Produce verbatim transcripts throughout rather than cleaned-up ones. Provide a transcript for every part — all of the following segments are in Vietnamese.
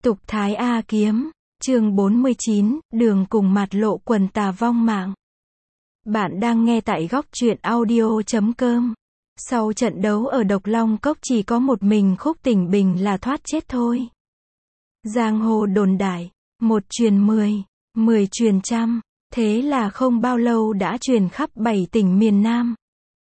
Tục Thái A Kiếm, chương bốn mươi chín, đường cùng mặt lộ quần tà vong mạng. Bạn đang nghe tại góc truyện audio chấm com. Sau trận đấu ở Độc Long Cốc chỉ có một mình Khúc Tỉnh Bình là thoát chết thôi. Giang hồ đồn đại, một truyền mười, mười truyền trăm, thế là không bao lâu đã truyền khắp bảy tỉnh miền Nam,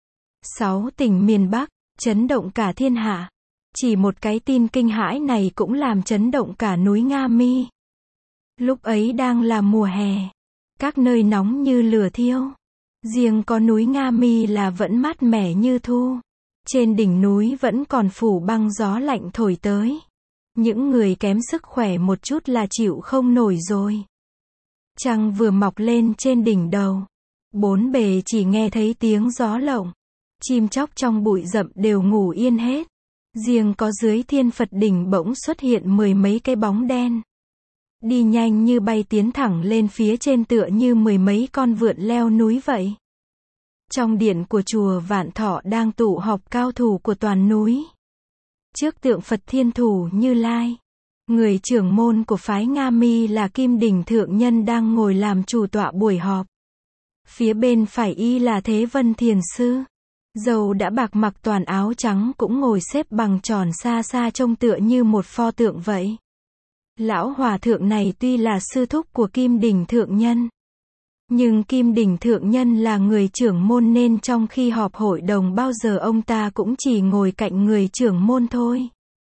sáu tỉnh miền Bắc, chấn động cả thiên hạ. Chỉ một cái tin kinh hãi này cũng làm chấn động cả núi Nga Mi. Lúc ấy đang là mùa hè, các nơi nóng như lửa thiêu. Riêng có núi Nga Mi là vẫn mát mẻ như thu. Trên đỉnh núi vẫn còn phủ băng gió lạnh thổi tới. Những người kém sức khỏe một chút là chịu không nổi rồi. Trăng vừa mọc lên trên đỉnh đầu. Bốn bề chỉ nghe thấy tiếng gió lộng. Chim chóc trong bụi rậm đều ngủ yên hết. Riêng có dưới Thiên Phật đỉnh bỗng xuất hiện mười mấy cái bóng đen. Đi nhanh như bay tiến thẳng lên phía trên tựa như mười mấy con vượn leo núi vậy. Trong điện của chùa Vạn Thọ đang tụ họp cao thủ của toàn núi. Trước tượng Phật Thiên Thủ Như Lai, người trưởng môn của phái Nga Mi là Kim Đỉnh Thượng Nhân đang ngồi làm chủ tọa buổi họp. Phía bên phải y là Thế Vân Thiền Sư. Dầu đã bạc mặc toàn áo trắng cũng ngồi xếp bằng tròn xa xa trông tựa như một pho tượng vậy. Lão hòa thượng này tuy là sư thúc của Kim Đỉnh Thượng Nhân, nhưng Kim Đỉnh Thượng Nhân là người trưởng môn nên trong khi họp hội đồng bao giờ ông ta cũng chỉ ngồi cạnh người trưởng môn thôi.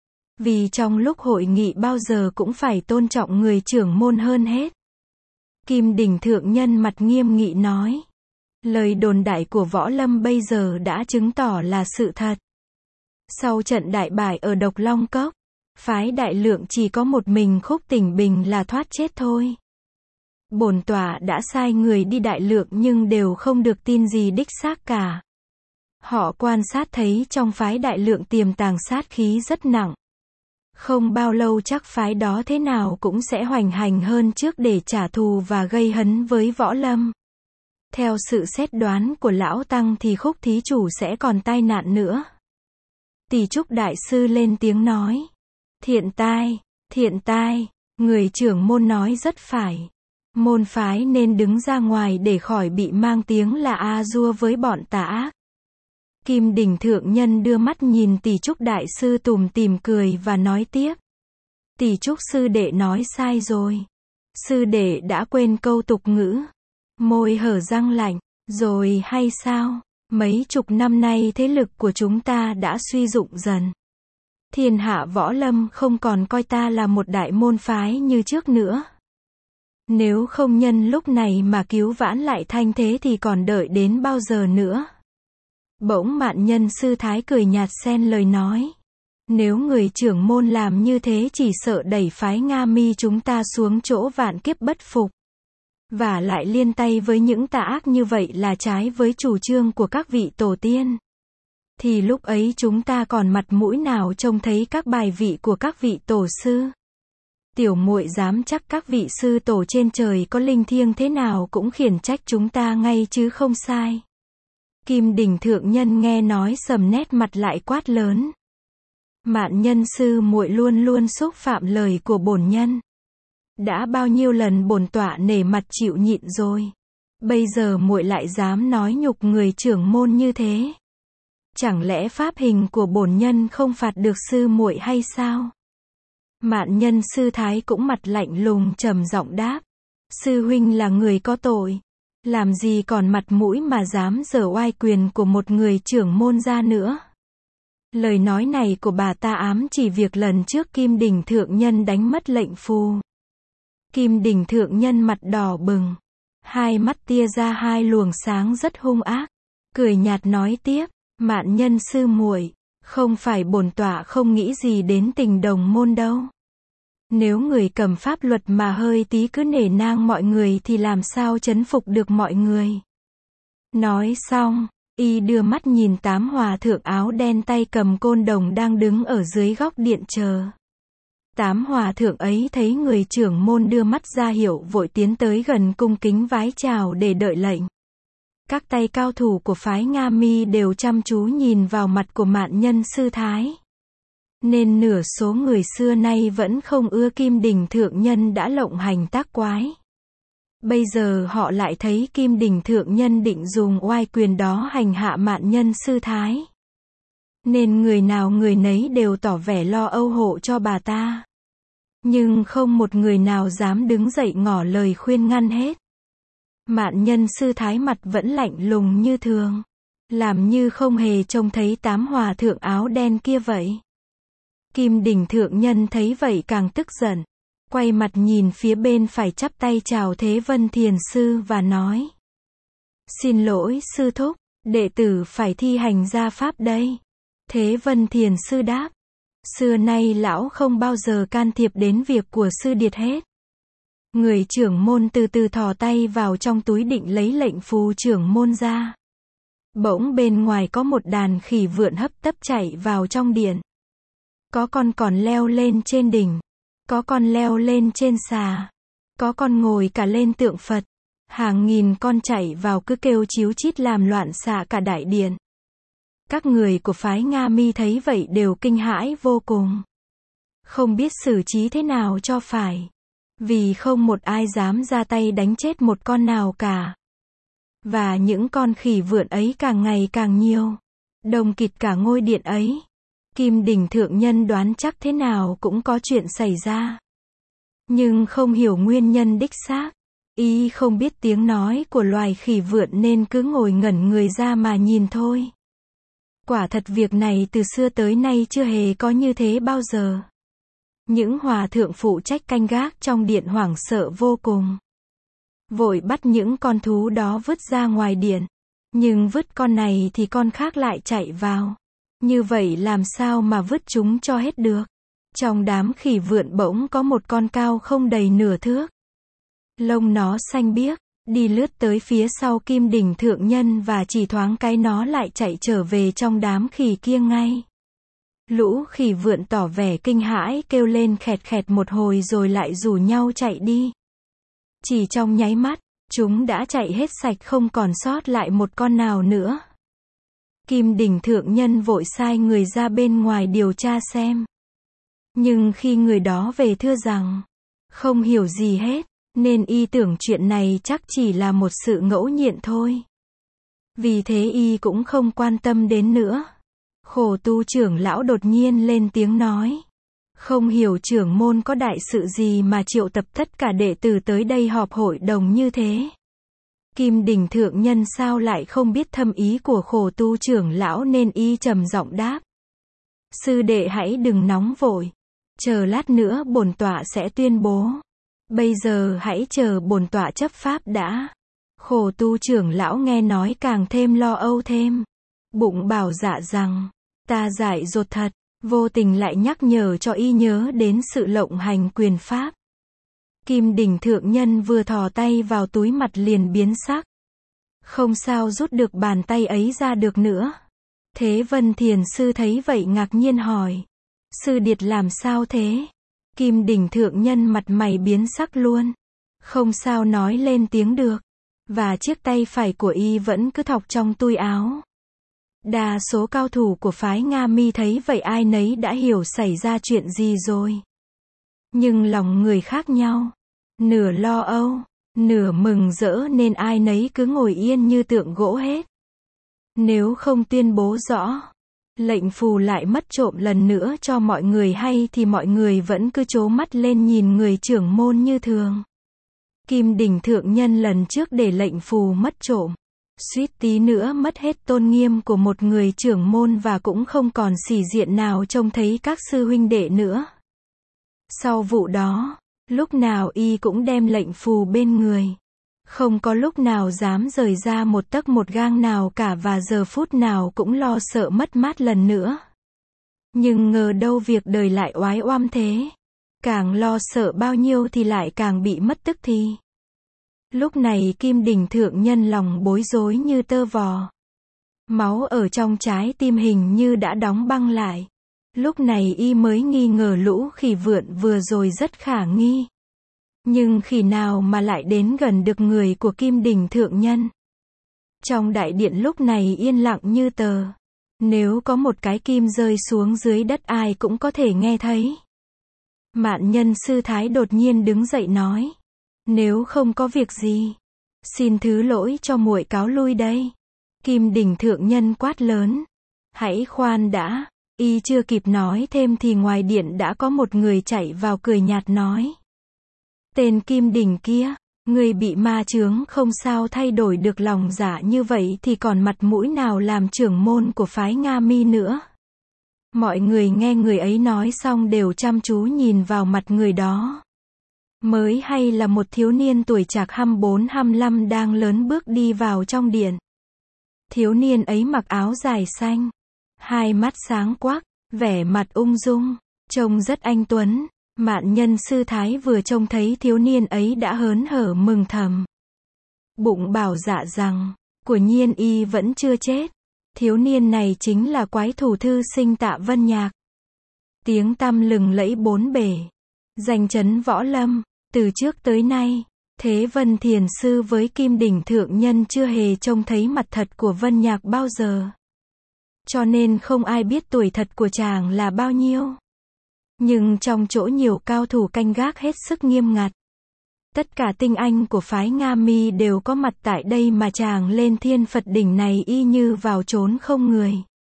Vì trong lúc hội nghị bao giờ cũng phải tôn trọng người trưởng môn hơn hết. Kim Đỉnh Thượng Nhân mặt nghiêm nghị nói. Lời đồn đại của Võ Lâm bây giờ đã chứng tỏ là sự thật. Sau trận đại bại ở Độc Long Cốc, phái Đại Lượng chỉ có một mình Khúc Tỉnh Bình là thoát chết thôi. Bổn tọa đã sai người đi Đại Lượng nhưng đều không được tin gì đích xác cả. Họ quan sát thấy trong phái Đại Lượng tiềm tàng sát khí rất nặng. Không bao lâu chắc phái đó thế nào cũng sẽ hoành hành hơn trước để trả thù và gây hấn với Võ Lâm. Theo sự xét đoán của Lão Tăng thì Khúc thí chủ sẽ còn tai nạn nữa. Tỷ Trúc Đại Sư lên tiếng nói. Thiện tai, thiện tai, người trưởng môn nói rất phải. Môn phái nên đứng ra ngoài để khỏi bị mang tiếng là a dua với bọn tà ác. Kim Đỉnh Thượng Nhân đưa mắt nhìn Tỷ Trúc Đại Sư tủm tỉm cười và nói tiếp. Tỷ Trúc sư đệ nói sai rồi. Sư đệ đã quên câu tục ngữ. Môi hở răng lạnh, rồi hay sao? Mấy chục năm nay thế lực của chúng ta đã suy dụng dần. Thiên hạ Võ Lâm không còn coi ta là một đại môn phái như trước nữa. Nếu không nhân lúc này mà cứu vãn lại thanh thế thì còn đợi đến bao giờ nữa? Bỗng Mạn Nhân Sư Thái cười nhạt xen lời nói. Nếu người trưởng môn làm như thế chỉ sợ đẩy phái Nga Mi chúng ta xuống chỗ vạn kiếp bất phục. Và lại liên tay với những tà ác như vậy là trái với chủ trương của các vị tổ tiên. Thì lúc ấy chúng ta còn mặt mũi nào trông thấy các bài vị của các vị tổ sư. Tiểu muội dám chắc các vị sư tổ trên trời có linh thiêng thế nào cũng khiển trách chúng ta ngay chứ không sai. Kim Đỉnh Thượng Nhân nghe nói sầm nét mặt lại quát lớn. Mạn Nhân sư muội luôn luôn xúc phạm lời của bổn nhân. Đã bao nhiêu lần bổn tọa nể mặt chịu nhịn rồi. Bây giờ muội lại dám nói nhục người trưởng môn như thế. Chẳng lẽ pháp hình của bổn nhân không phạt được sư muội hay sao? Mạn Nhân Sư Thái cũng mặt lạnh lùng trầm giọng đáp. Sư huynh là người có tội. Làm gì còn mặt mũi mà dám giở oai quyền của một người trưởng môn ra nữa. Lời nói này của bà ta ám chỉ việc lần trước Kim Đỉnh Thượng Nhân đánh mất lệnh phù. Kim Đỉnh Thượng Nhân mặt đỏ bừng. Hai mắt tia ra hai luồng sáng rất hung ác. Cười nhạt nói tiếp. Mạn Nhân sư muội, không phải bổn tọa không nghĩ gì đến tình đồng môn đâu. Nếu người cầm pháp luật mà hơi tí cứ nể nang mọi người thì làm sao trấn phục được mọi người. Nói xong, y đưa mắt nhìn tám hòa thượng áo đen tay cầm côn đồng đang đứng ở dưới góc điện chờ. Tám hòa thượng ấy thấy người trưởng môn đưa mắt ra hiệu vội tiến tới gần cung kính vái chào để đợi lệnh. Các tay cao thủ của phái Nga Mi đều chăm chú nhìn vào mặt của Mạn Nhân Sư Thái. nên nửa số người xưa nay vẫn không ưa Kim Đình Thượng Nhân đã lộng hành tác quái. Bây giờ họ lại thấy Kim Đình Thượng Nhân định dùng oai quyền đó hành hạ Mạn Nhân sư thái. Nên người nào người nấy đều tỏ vẻ lo âu hộ cho bà ta. Nhưng không một người nào dám đứng dậy ngỏ lời khuyên ngăn hết. Mạn Nhân sư thái mặt vẫn lạnh lùng như thường, làm như không hề trông thấy tám hòa thượng áo đen kia vậy. Kim Đình Thượng Nhân thấy vậy càng tức giận, quay mặt nhìn phía bên phải chắp tay chào Thế Vân Thiền Sư và nói: Xin lỗi sư thúc, đệ tử phải thi hành gia pháp đây. Thế Vân Thiền Sư đáp: Xưa nay lão không bao giờ can thiệp đến việc của sư điệt hết. Người trưởng môn từ từ thò tay vào trong túi định lấy lệnh phù trưởng môn ra. Bỗng bên ngoài có một đàn khỉ vượn hấp tấp chạy vào trong điện. Có con còn leo lên trên đỉnh, có con leo lên trên xà, có con ngồi cả lên tượng Phật. Hàng nghìn con chạy vào cứ kêu chíu chít làm loạn xạ cả đại điện. Các người của phái Nga Mi thấy vậy đều kinh hãi vô cùng, không biết xử trí thế nào cho phải, vì không một ai dám ra tay đánh chết một con nào cả. Và những con khỉ vượn ấy càng ngày càng nhiều, đông kịt cả ngôi điện ấy. Kim Đình Thượng Nhân đoán chắc thế nào cũng có chuyện xảy ra, nhưng không hiểu nguyên nhân đích xác. Y không biết tiếng nói của loài khỉ vượn nên cứ ngồi ngẩn người ra mà nhìn thôi. Quả thật việc này từ xưa tới nay chưa hề có như thế bao giờ. Những hòa thượng phụ trách canh gác trong điện hoảng sợ vô cùng, vội bắt những con thú đó vứt ra ngoài điện. Nhưng vứt con này thì con khác lại chạy vào. Như vậy làm sao mà vứt chúng cho hết được? Trong đám khỉ vượn bỗng có một con cao không đầy nửa thước. Lông nó xanh biếc, đi lướt tới phía sau Kim Đình Thượng Nhân và chỉ thoáng cái nó lại chạy trở về trong đám khỉ kia ngay. Lũ khỉ vượn tỏ vẻ kinh hãi kêu lên khẹt khẹt một hồi rồi lại rủ nhau chạy đi. Chỉ trong nháy mắt, chúng đã chạy hết sạch không còn sót lại một con nào nữa. Kim Đình Thượng Nhân vội sai người ra bên ngoài điều tra xem. Nhưng khi người đó về thưa rằng không hiểu gì hết, nên y tưởng chuyện này chắc chỉ là một sự ngẫu nhiên thôi. Vì thế y cũng không quan tâm đến nữa. Khổ Tu trưởng lão đột nhiên lên tiếng nói: Không hiểu trưởng môn có đại sự gì mà triệu tập tất cả đệ tử tới đây họp hội đồng như thế. Kim Đình Thượng Nhân sao lại không biết thâm ý của Khổ Tu trưởng lão nên y trầm giọng đáp: Sư đệ hãy đừng nóng vội, chờ lát nữa bổn tọa sẽ tuyên bố. Bây giờ hãy chờ bổn tọa chấp pháp đã. Khổ Tu trưởng lão nghe nói càng thêm lo âu thêm, bụng bảo dạ rằng: Ta dại dột thật, vô tình lại nhắc nhở cho y nhớ đến sự lộng hành quyền pháp. Kim Đình Thượng Nhân vừa thò tay vào túi mặt liền biến sắc, không sao rút được bàn tay ấy ra được nữa. Thế Vân Thiền Sư thấy vậy ngạc nhiên hỏi: Sư điệt làm sao thế? Kim Đình Thượng Nhân mặt mày biến sắc luôn, không sao nói lên tiếng được, và chiếc tay phải của y vẫn cứ thọc trong túi áo. Đa số cao thủ của phái Nga Mi thấy vậy ai nấy đã hiểu xảy ra chuyện gì rồi. Nhưng lòng người khác nhau, nửa lo âu, nửa mừng rỡ nên ai nấy cứ ngồi yên như tượng gỗ hết. Nếu không tuyên bố rõ, lệnh phù lại mất trộm lần nữa cho mọi người hay thì mọi người vẫn cứ trố mắt lên nhìn người trưởng môn như thường. Kim Đình Thượng Nhân lần trước để lệnh phù mất trộm, suýt tí nữa mất hết tôn nghiêm của một người trưởng môn và cũng không còn sĩ diện nào trông thấy các sư huynh đệ nữa. Sau vụ đó, lúc nào y cũng đem lệnh phù bên người, không có lúc nào dám rời ra một tấc một gang nào cả và giờ phút nào cũng lo sợ mất mát lần nữa. Nhưng ngờ đâu việc đời lại oái oăm thế, càng lo sợ bao nhiêu thì lại càng bị mất tức thì. Lúc này Kim Đình Thượng Nhân lòng bối rối như tơ vò. Máu ở trong trái tim hình như đã đóng băng lại. Lúc này y mới nghi ngờ lũ khỉ vượn vừa rồi rất khả nghi. Nhưng khỉ nào mà lại đến gần được người của Kim Đình Thượng Nhân. Trong đại điện lúc này yên lặng như tờ. Nếu có một cái kim rơi xuống dưới đất ai cũng có thể nghe thấy. Mạn Nhân sư thái đột nhiên đứng dậy nói. Nếu không có việc gì, xin thứ lỗi cho muội cáo lui đây. Kim Đình thượng nhân quát lớn. Hãy khoan đã, y chưa kịp nói thêm thì ngoài điện đã có một người chạy vào cười nhạt nói. Tên Kim Đình kia, người bị ma chướng không sao thay đổi được lòng dạ như vậy thì còn mặt mũi nào làm trưởng môn của phái Nga Mi nữa. Mọi người nghe người ấy nói xong đều chăm chú nhìn vào mặt người đó. Mới hay là một thiếu niên tuổi trạc hăm bốn hăm lăm đang lớn bước đi vào trong điện. Thiếu niên ấy mặc áo dài xanh, hai mắt sáng quắc, vẻ mặt ung dung, trông rất anh tuấn. Mạn Nhân sư thái vừa trông thấy thiếu niên ấy đã hớn hở mừng thầm. Bụng bảo dạ rằng, của nhiên y vẫn chưa chết. Thiếu niên này chính là quái thủ thư sinh Tạ Vân Nhạc. Tiếng tăm lừng lẫy bốn bể, danh chấn võ lâm, từ trước tới nay, Thế Vân Thiền Sư với Kim Đỉnh Thượng Nhân chưa hề trông thấy mặt thật của Vân Nhạc bao giờ. Cho nên không ai biết tuổi thật của chàng là bao nhiêu. Nhưng trong chỗ nhiều cao thủ canh gác hết sức nghiêm ngặt. Tất cả tinh anh của phái Nga Mi đều có mặt tại đây mà chàng lên Thiên Phật đỉnh này y như vào chốn không người.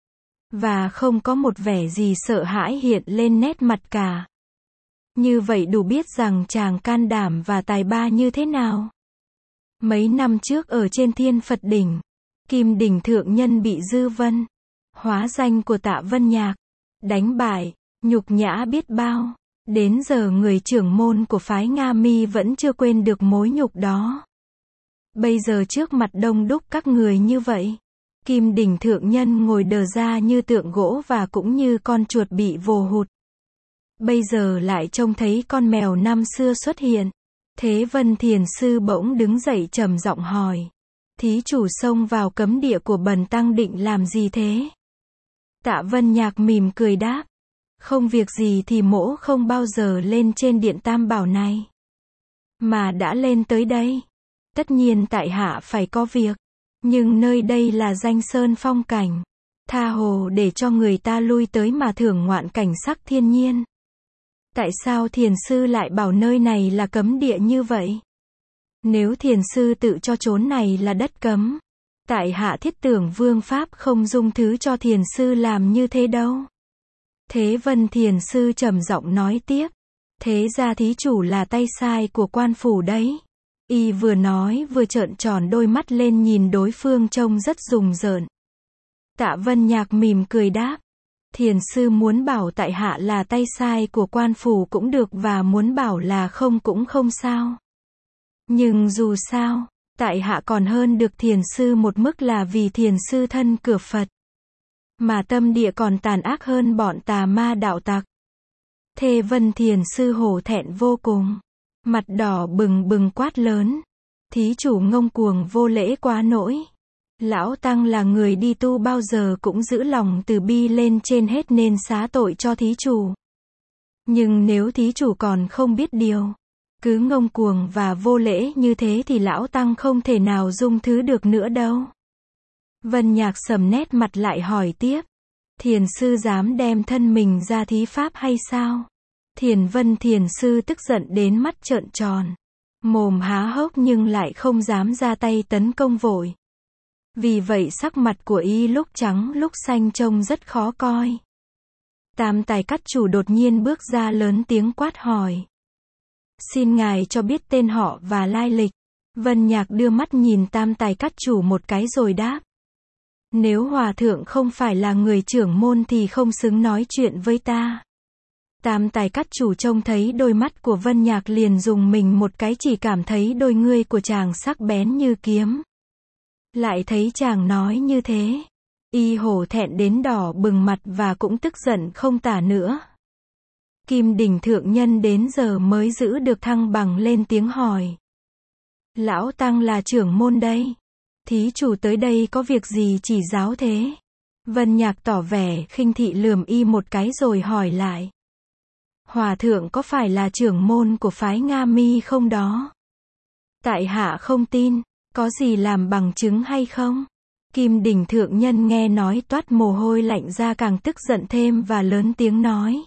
Và không có một vẻ gì sợ hãi hiện lên nét mặt cả. Như vậy đủ biết rằng chàng can đảm và tài ba như thế nào. Mấy năm trước ở trên Thiên Phật đỉnh, Kim Đỉnh Thượng Nhân bị Dư Vân, hóa danh của Tạ Vân Nhạc, đánh bại, nhục nhã biết bao. Đến giờ người trưởng môn của phái Nga Mi vẫn chưa quên được mối nhục đó. Bây giờ trước mặt đông đúc các người như vậy, Kim Đỉnh Thượng Nhân ngồi đờ ra như tượng gỗ và cũng như con chuột bị vồ hụt. Bây giờ lại trông thấy con mèo năm xưa xuất hiện. Thế Vân Thiền Sư bỗng đứng dậy trầm giọng hỏi. Thí chủ xông vào cấm địa của bần tăng định làm gì thế? Tạ Vân Nhạc mỉm cười đáp. Không việc gì thì mỗ không bao giờ lên trên điện Tam Bảo này. Mà đã lên tới đây. Tất nhiên tại hạ phải có việc. Nhưng nơi đây là danh sơn phong cảnh. Tha hồ để cho người ta lui tới mà thưởng ngoạn cảnh sắc thiên nhiên. Tại sao thiền sư lại bảo nơi này là cấm địa như vậy? Nếu thiền sư tự cho chốn này là đất cấm, tại hạ Thiết Tưởng Vương Pháp không dung thứ cho thiền sư làm như thế đâu. Thế Vân Thiền Sư trầm giọng nói tiếp. Thế ra thí chủ là tay sai của quan phủ đấy. Y vừa nói vừa trợn tròn đôi mắt lên nhìn đối phương trông rất rùng rợn. Tạ Vân Nhạc mỉm cười đáp. Thiền sư muốn bảo tại hạ là tay sai của quan phủ cũng được và muốn bảo là không cũng không sao. Nhưng dù sao, tại hạ còn hơn được thiền sư một mức là vì thiền sư thân cửa Phật. Mà tâm địa còn tàn ác hơn bọn tà ma đạo tặc. Thế Vân Thiền Sư hổ thẹn vô cùng. Mặt đỏ bừng bừng quát lớn. Thí chủ ngông cuồng vô lễ quá nỗi. Lão Tăng là người đi tu bao giờ cũng giữ lòng từ bi lên trên hết nên xá tội cho thí chủ. Nhưng nếu thí chủ còn không biết điều, cứ ngông cuồng và vô lễ như thế thì Lão Tăng không thể nào dung thứ được nữa đâu. Vân Nhạc sầm nét mặt lại hỏi tiếp. Thiền sư dám đem thân mình ra thí pháp hay sao? Thiền Vân Thiền Sư tức giận đến mắt trợn tròn. Mồm há hốc nhưng lại không dám ra tay tấn công vội. Vì vậy sắc mặt của y lúc trắng lúc xanh trông rất khó coi. Tam Tài Cát Chủ đột nhiên bước ra lớn tiếng quát hỏi. Xin ngài cho biết tên họ và lai lịch. Vân Nhạc đưa mắt nhìn Tam Tài Cát Chủ một cái rồi đáp. Nếu hòa thượng không phải là người trưởng môn thì không xứng nói chuyện với ta. Tam Tài Cát Chủ trông thấy đôi mắt của Vân Nhạc liền dùng mình một cái, chỉ cảm thấy đôi ngươi của chàng sắc bén như kiếm. Lại thấy chàng nói như thế, y hổ thẹn đến đỏ bừng mặt và cũng tức giận không tả nữa. Kim Đỉnh Thượng Nhân đến giờ mới giữ được thăng bằng lên tiếng hỏi. Lão Tăng là trưởng môn đây. Thí chủ tới đây có việc gì chỉ giáo thế? Vân Nhạc tỏ vẻ khinh thị lườm y một cái rồi hỏi lại. Hòa thượng có phải là trưởng môn của phái Nga Mi không đó? Tại hạ không tin, có gì làm bằng chứng hay không? Kim Đình thượng nhân nghe nói toát mồ hôi lạnh ra, càng tức giận thêm và lớn tiếng nói.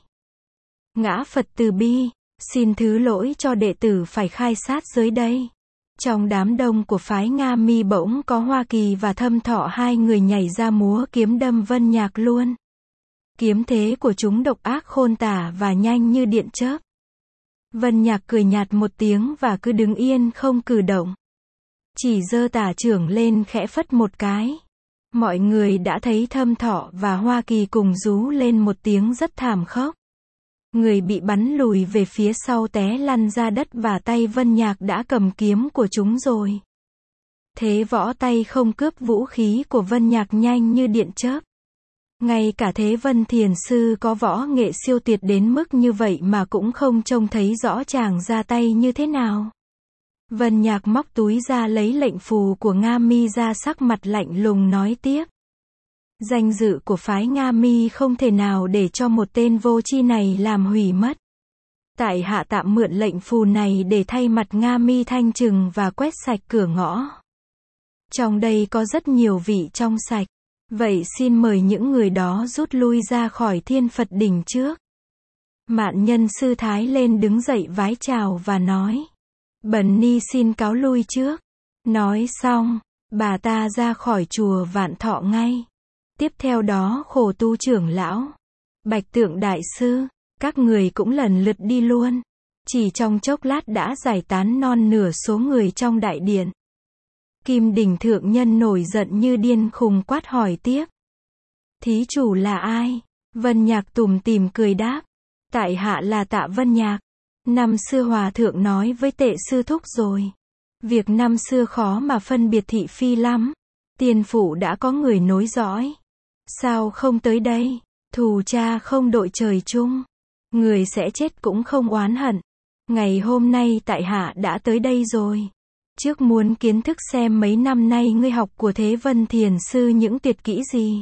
Ngã Phật từ bi, xin thứ lỗi cho đệ tử phải khai sát giới đây. Trong đám đông của phái Nga Mi bỗng có Hoa Kỳ và Thâm Thọ, hai người nhảy ra múa kiếm đâm Vân Nhạc luôn. Kiếm thế của chúng độc ác khôn tả và nhanh như điện chớp. Vân Nhạc cười nhạt một tiếng và cứ đứng yên không cử động. Chỉ giơ tả trưởng lên khẽ phất một cái. Mọi người đã thấy Thâm Thọ và Hoa Kỳ cùng rú lên một tiếng rất thảm khốc. Người bị bắn lùi về phía sau té lăn ra đất và tay Vân Nhạc đã cầm kiếm của chúng rồi. Thế võ tay không cướp vũ khí của Vân Nhạc nhanh như điện chớp. Ngay cả Thế Vân Thiền Sư có võ nghệ siêu tuyệt đến mức như vậy mà cũng không trông thấy rõ chàng ra tay như thế nào. Vân Nhạc móc túi ra lấy lệnh phù của Nga Mi ra, sắc mặt lạnh lùng nói tiếp. Danh dự của phái Nga Mi không thể nào để cho một tên vô tri này làm hủy mất. Tại hạ tạm mượn lệnh phù này để thay mặt Nga Mi thanh trừng và quét sạch cửa ngõ. Trong đây có rất nhiều vị trong sạch. Vậy xin mời những người đó rút lui ra khỏi Thiên Phật đỉnh trước. Mạn Nhân sư thái lên đứng dậy vái chào và nói. Bần ni xin cáo lui trước. Nói xong, bà ta ra khỏi chùa Vạn Thọ ngay. Tiếp theo đó Khổ Tu trưởng lão, Bạch Tượng đại sư, các người cũng lần lượt đi luôn. Chỉ trong chốc lát đã giải tán non nửa số người trong đại điện. Kim Đình thượng nhân nổi giận như điên khùng quát hỏi tiếp. Thí chủ là ai? Vân Nhạc tủm tỉm cười đáp. Tại hạ là Tạ Vân Nhạc. Năm xưa hòa thượng nói với Tệ sư thúc rồi. Việc năm xưa khó mà phân biệt thị phi lắm. Tiền phụ đã có người nối dõi. Sao không tới đây? Thù cha không đội trời chung. Người sẽ chết cũng không oán hận. Ngày hôm nay tại hạ đã tới đây rồi. Trước muốn kiến thức xem mấy năm nay ngươi học của Thế Vân Thiền Sư những tuyệt kỹ gì.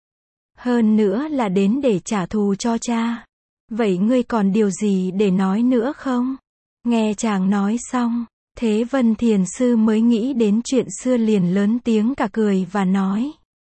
Hơn nữa là đến để trả thù cho cha. Vậy ngươi còn điều gì để nói nữa không? Nghe chàng nói xong, Thế Vân Thiền Sư mới nghĩ đến chuyện xưa liền lớn tiếng cả cười và nói.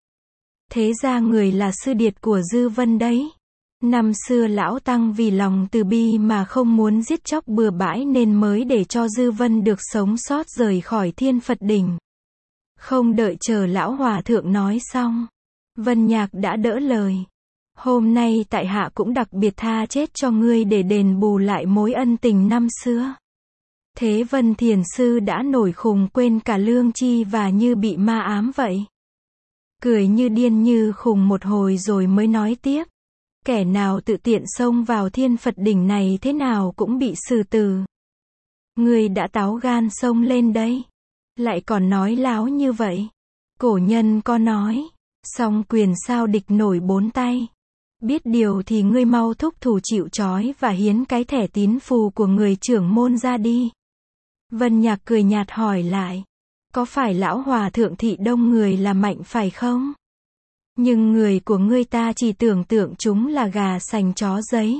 Thế ra người là sư điệt của Dư Vân đấy. Năm xưa lão tăng vì lòng từ bi mà không muốn giết chóc bừa bãi nên mới để cho Dư Vân được sống sót rời khỏi Thiên Phật đỉnh. Không đợi chờ lão hòa thượng nói xong, Vân Nhạc đã đỡ lời. Hôm nay tại hạ cũng đặc biệt tha chết cho ngươi để đền bù lại mối ân tình năm xưa. Thế Vân Thiền Sư đã nổi khùng quên cả lương tri và như bị ma ám vậy. Cười như điên như khùng một hồi rồi mới nói tiếp. Kẻ nào tự tiện xông vào Thiên Phật đỉnh này thế nào cũng bị xử tử. Ngươi đã táo gan xông lên đây. Lại còn nói láo như vậy. Cổ nhân có nói. Song quyền sao địch nổi bốn tay. Biết điều thì ngươi mau thúc thủ chịu trói và hiến cái thẻ tín phù của người trưởng môn ra đi. Vân Nhạc cười nhạt hỏi lại. Có phải lão hòa thượng thị đông người là mạnh phải không? Nhưng người của ngươi ta chỉ tưởng tượng chúng là gà sành chó giấy.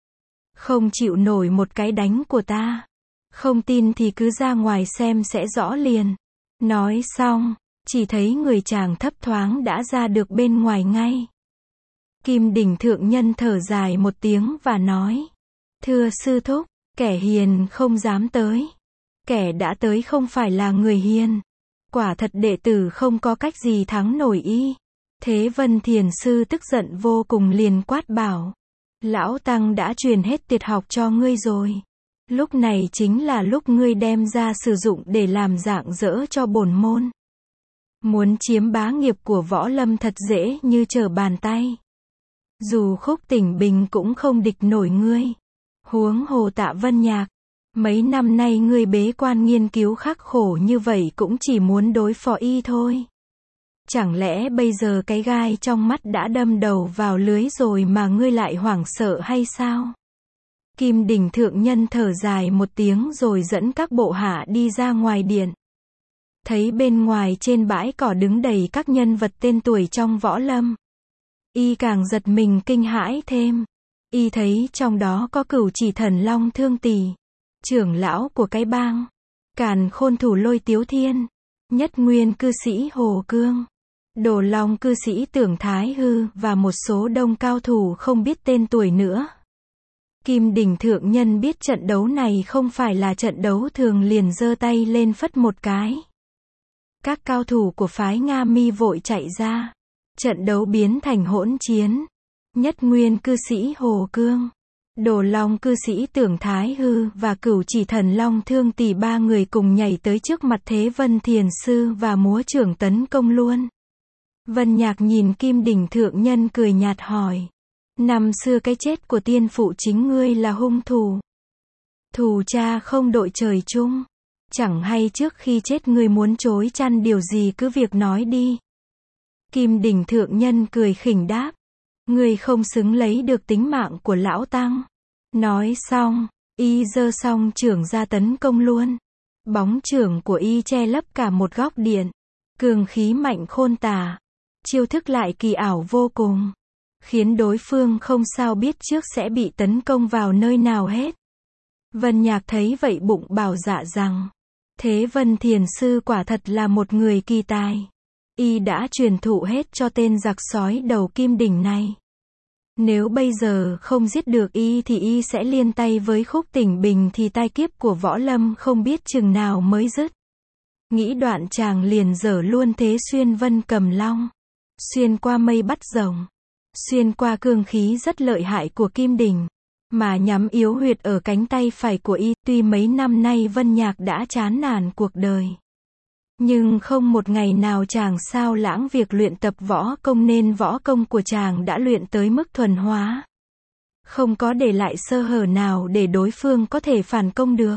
Không chịu nổi một cái đánh của ta. Không tin thì cứ ra ngoài xem sẽ rõ liền. Nói xong, chỉ thấy người chàng thấp thoáng đã ra được bên ngoài ngay. Kim Đình thượng nhân thở dài một tiếng và nói. Thưa sư thúc, kẻ hiền không dám tới. Kẻ đã tới không phải là người hiền. Quả thật đệ tử không có cách gì thắng nổi y. Thế Vân Thiền Sư tức giận vô cùng liền quát bảo. Lão Tăng đã truyền hết tuyệt học cho ngươi rồi. Lúc này chính là lúc ngươi đem ra sử dụng để làm rạng rỡ cho bổn môn. Muốn chiếm bá nghiệp của võ lâm thật dễ như trở bàn tay. Dù Khúc Tỉnh Bình cũng không địch nổi ngươi. Huống hồ Tạ Vân Nhạc. Mấy năm nay ngươi bế quan nghiên cứu khắc khổ như vậy cũng chỉ muốn đối phó y thôi. Chẳng lẽ bây giờ cái gai trong mắt đã đâm đầu vào lưới rồi mà ngươi lại hoảng sợ hay sao? Kim Đình thượng nhân thở dài một tiếng rồi dẫn các bộ hạ đi ra ngoài điện. Thấy bên ngoài trên bãi cỏ đứng đầy các nhân vật tên tuổi trong võ lâm. Y càng giật mình kinh hãi thêm. Y thấy trong đó có Cửu Chỉ Thần Long Thương Tỷ, trưởng lão của cái bang, Càn Khôn Thủ Lôi Tiếu Thiên, Nhất Nguyên cư sĩ Hồ Cương, Đồ Long cư sĩ Tưởng Thái Hư và một số đông cao thủ không biết tên tuổi nữa. Kim Đình thượng nhân biết trận đấu này không phải là trận đấu thường liền giơ tay lên phất một cái. Các cao thủ của phái Nga Mi vội chạy ra. Trận đấu biến thành hỗn chiến. Nhất Nguyên cư sĩ Hồ Cương, Đồ Long cư sĩ Tưởng Thái Hư và Cửu Chỉ Thần Long Thương Tỷ ba người cùng nhảy tới trước mặt Thế Vân Thiền Sư và múa chưởng tấn công luôn. Vân Nhạc nhìn Kim Đình thượng nhân cười nhạt hỏi. Năm xưa cái chết của tiên phụ chính ngươi là hung thủ. Thù cha không đội trời chung. Chẳng hay trước khi chết ngươi muốn chối chăn điều gì cứ việc nói đi. Kim Đình thượng nhân cười khỉnh đáp. Ngươi không xứng lấy được tính mạng của lão tăng. Nói xong, y giơ song chưởng ra tấn công luôn. Bóng chưởng của y che lấp cả một góc điện. Cường khí mạnh khôn tả. Chiêu thức lại kỳ ảo vô cùng. Khiến đối phương không sao biết trước sẽ bị tấn công vào nơi nào hết. Vân Nhạc thấy vậy bụng bảo dạ rằng. Thế Vân Thiền Sư quả thật là một người kỳ tài. Y đã truyền thụ hết cho tên giặc sói đầu Kim Đình này. Nếu bây giờ không giết được y thì y sẽ liên tay với Khúc Tỉnh Bình thì tai kiếp của võ lâm không biết chừng nào mới dứt. Nghĩ đoạn chàng liền giở luôn thế xuyên vân cầm long. Xuyên qua mây bắt rồng. Xuyên qua cương khí rất lợi hại của Kim Đình. Mà nhắm yếu huyệt ở cánh tay phải của y. Tuy mấy năm nay Vân Nhạc đã chán nản cuộc đời. Nhưng không một ngày nào chàng sao lãng việc luyện tập võ công nên võ công của chàng đã luyện tới mức thuần hóa. Không có để lại sơ hở nào để đối phương có thể phản công được.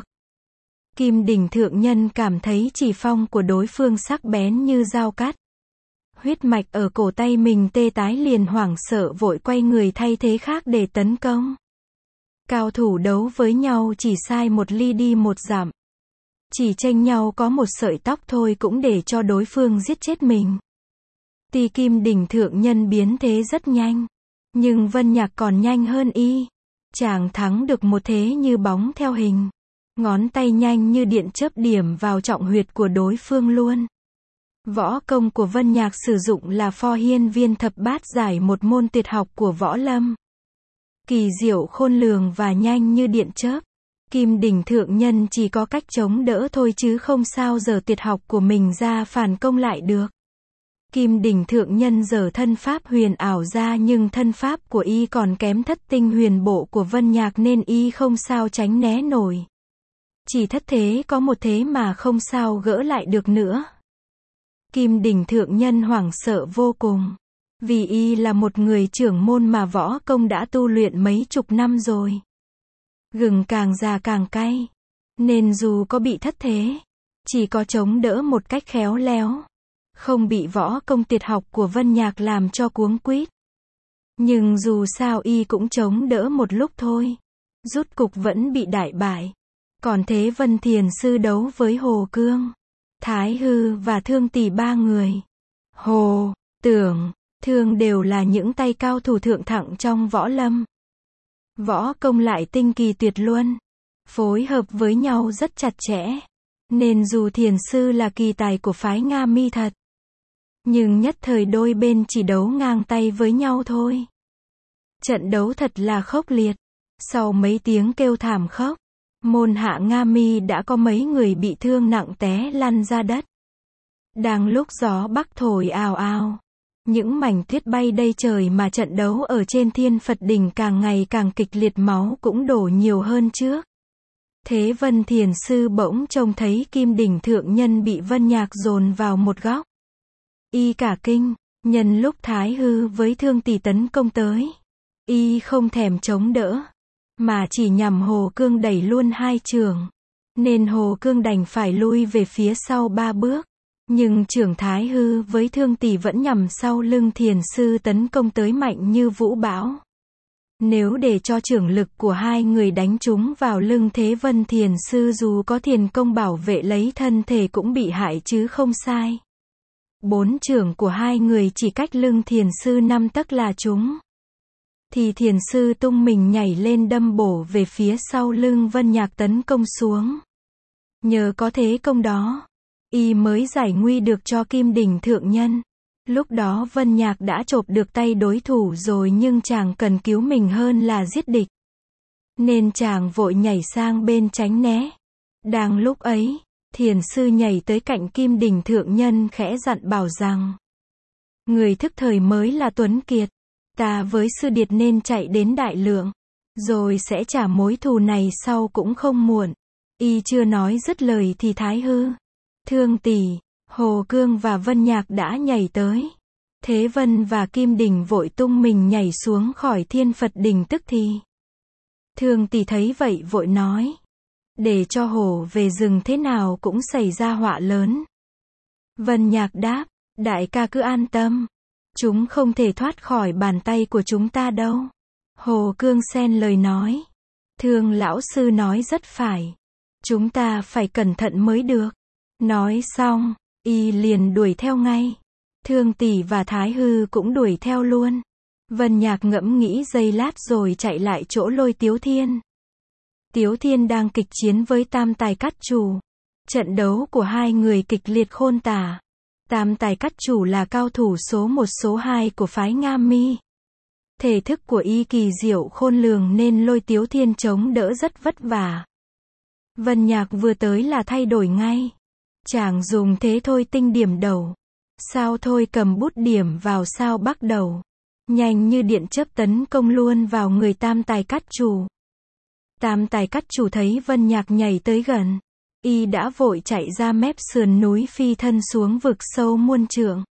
Kim Đình thượng nhân cảm thấy chỉ phong của đối phương sắc bén như dao cắt. Huyết mạch ở cổ tay mình tê tái liền hoảng sợ vội quay người thay thế khác để tấn công. Cao thủ đấu với nhau chỉ sai một ly đi một dặm. Chỉ chênh nhau có một sợi tóc thôi cũng để cho đối phương giết chết mình. Tuy Kim Đình thượng nhân biến thế rất nhanh. Nhưng Vân Nhạc còn nhanh hơn y. Chàng thắng được một thế như bóng theo hình. Ngón tay nhanh như điện chớp điểm vào trọng huyệt của đối phương luôn. Võ công của Vân Nhạc sử dụng là Pho Hiên Viên Thập Bát Giải, một môn tuyệt học của võ lâm. Kỳ diệu khôn lường và nhanh như điện chớp. Kim Đình thượng nhân chỉ có cách chống đỡ thôi chứ không sao giở tuyệt học của mình ra phản công lại được. Kim Đình thượng nhân giở thân pháp huyền ảo ra nhưng thân pháp của y còn kém thất tinh huyền bộ của Vân Nhạc nên y không sao tránh né nổi. Chỉ thất thế có một thế mà không sao gỡ lại được nữa. Kim Đình thượng nhân hoảng sợ vô cùng. Vì y là một người trưởng môn mà võ công đã tu luyện mấy chục năm rồi. Gừng càng già càng cay. Nên dù có bị thất thế, chỉ có chống đỡ một cách khéo léo. Không bị võ công tuyệt học của Vân Nhạc làm cho cuống quýt. Nhưng dù sao y cũng chống đỡ một lúc thôi. Rút cục vẫn bị đại bại. Còn Thế Vân Thiền Sư đấu với Hồ Cương, Thái Hư và Thương Tỷ ba người. Hồ, Tưởng, Thương đều là những tay cao thủ thượng thặng trong võ lâm. Võ công lại tinh kỳ tuyệt luân. Phối hợp với nhau rất chặt chẽ. Nên dù Thiền Sư là kỳ tài của phái Nga Mi thật. Nhưng nhất thời đôi bên chỉ đấu ngang tay với nhau thôi. Trận đấu thật là khốc liệt. Sau mấy tiếng kêu thảm khốc, môn hạ Nga Mi đã có mấy người bị thương nặng té lăn ra đất. Đang lúc gió bắc thổi ào ào, những mảnh tuyết bay đầy trời mà trận đấu ở trên Thiên Phật đỉnh càng ngày càng kịch liệt, máu cũng đổ nhiều hơn trước. Thế Vân Thiền Sư bỗng trông thấy Kim Đình thượng nhân bị Vân Nhạc dồn vào một góc. Y cả kinh, nhân lúc Thái Hư với Thương Tỷ tấn công tới, y không thèm chống đỡ, mà chỉ nhằm Hồ Cương đẩy luôn hai chưởng. Nên Hồ Cương đành phải lui về phía sau ba bước. Nhưng chưởng Thái Hư với Thương Tỷ vẫn nhằm sau lưng Thiền Sư tấn công tới mạnh như vũ bão. Nếu để cho chưởng lực của hai người đánh trúng vào lưng Thế Vân Thiền Sư, dù có thiền công bảo vệ lấy thân thể cũng bị hại chứ không sai. Bốn chưởng của hai người chỉ cách lưng Thiền Sư năm tấc là trúng. Thì Thiền Sư tung mình nhảy lên đâm bổ về phía sau lưng Vân Nhạc tấn công xuống. Nhờ có thế công đó, y mới giải nguy được cho Kim Đình thượng nhân. Lúc đó Vân Nhạc đã chộp được tay đối thủ rồi nhưng chàng cần cứu mình hơn là giết địch. Nên chàng vội nhảy sang bên tránh né. Đang lúc ấy, thiền sư nhảy tới cạnh Kim Đình thượng nhân khẽ dặn bảo rằng: người thức thời mới là Tuấn Kiệt. Ta với sư điệt nên chạy đến Đại Lượng, rồi sẽ trả mối thù này sau cũng không muộn. Y chưa nói dứt lời thì Thái Hư, Thương Tỷ, Hồ Cương và Vân Nhạc đã nhảy tới. Thế Vân và Kim Đình vội tung mình nhảy xuống khỏi Thiên Phật Đỉnh tức thì. Thương Tỷ thấy vậy vội nói: để cho hổ về rừng thế nào cũng xảy ra họa lớn. Vân Nhạc đáp: đại ca cứ an tâm. Chúng không thể thoát khỏi bàn tay của chúng ta đâu. Hồ Cương xen lời nói: Thương lão sư nói rất phải. Chúng ta phải cẩn thận mới được. Nói xong, y liền đuổi theo ngay. Thương Tỷ và Thái Hư cũng đuổi theo luôn. Vân Nhạc ngẫm nghĩ giây lát rồi chạy lại chỗ Lôi Tiếu Thiên. Tiếu Thiên đang kịch chiến với Tam Tài Cát Chủ. Trận đấu của hai người kịch liệt khôn tả. Tam Tài Cát Chủ là cao thủ số một số hai của phái Nga Mi. Thể thức của y kỳ diệu khôn lường nên Lôi Tiếu Thiên chống đỡ rất vất vả. Vân Nhạc vừa tới là thay đổi ngay. Chàng dùng thế thôi tinh điểm đầu. Sao thôi cầm bút điểm vào sao bắt đầu. Nhanh như điện chớp tấn công luôn vào người Tam Tài Cát Chủ. Tam Tài Cát Chủ thấy Vân Nhạc nhảy tới gần. Y đã vội chạy ra mép sườn núi phi thân xuống vực sâu muôn trượng.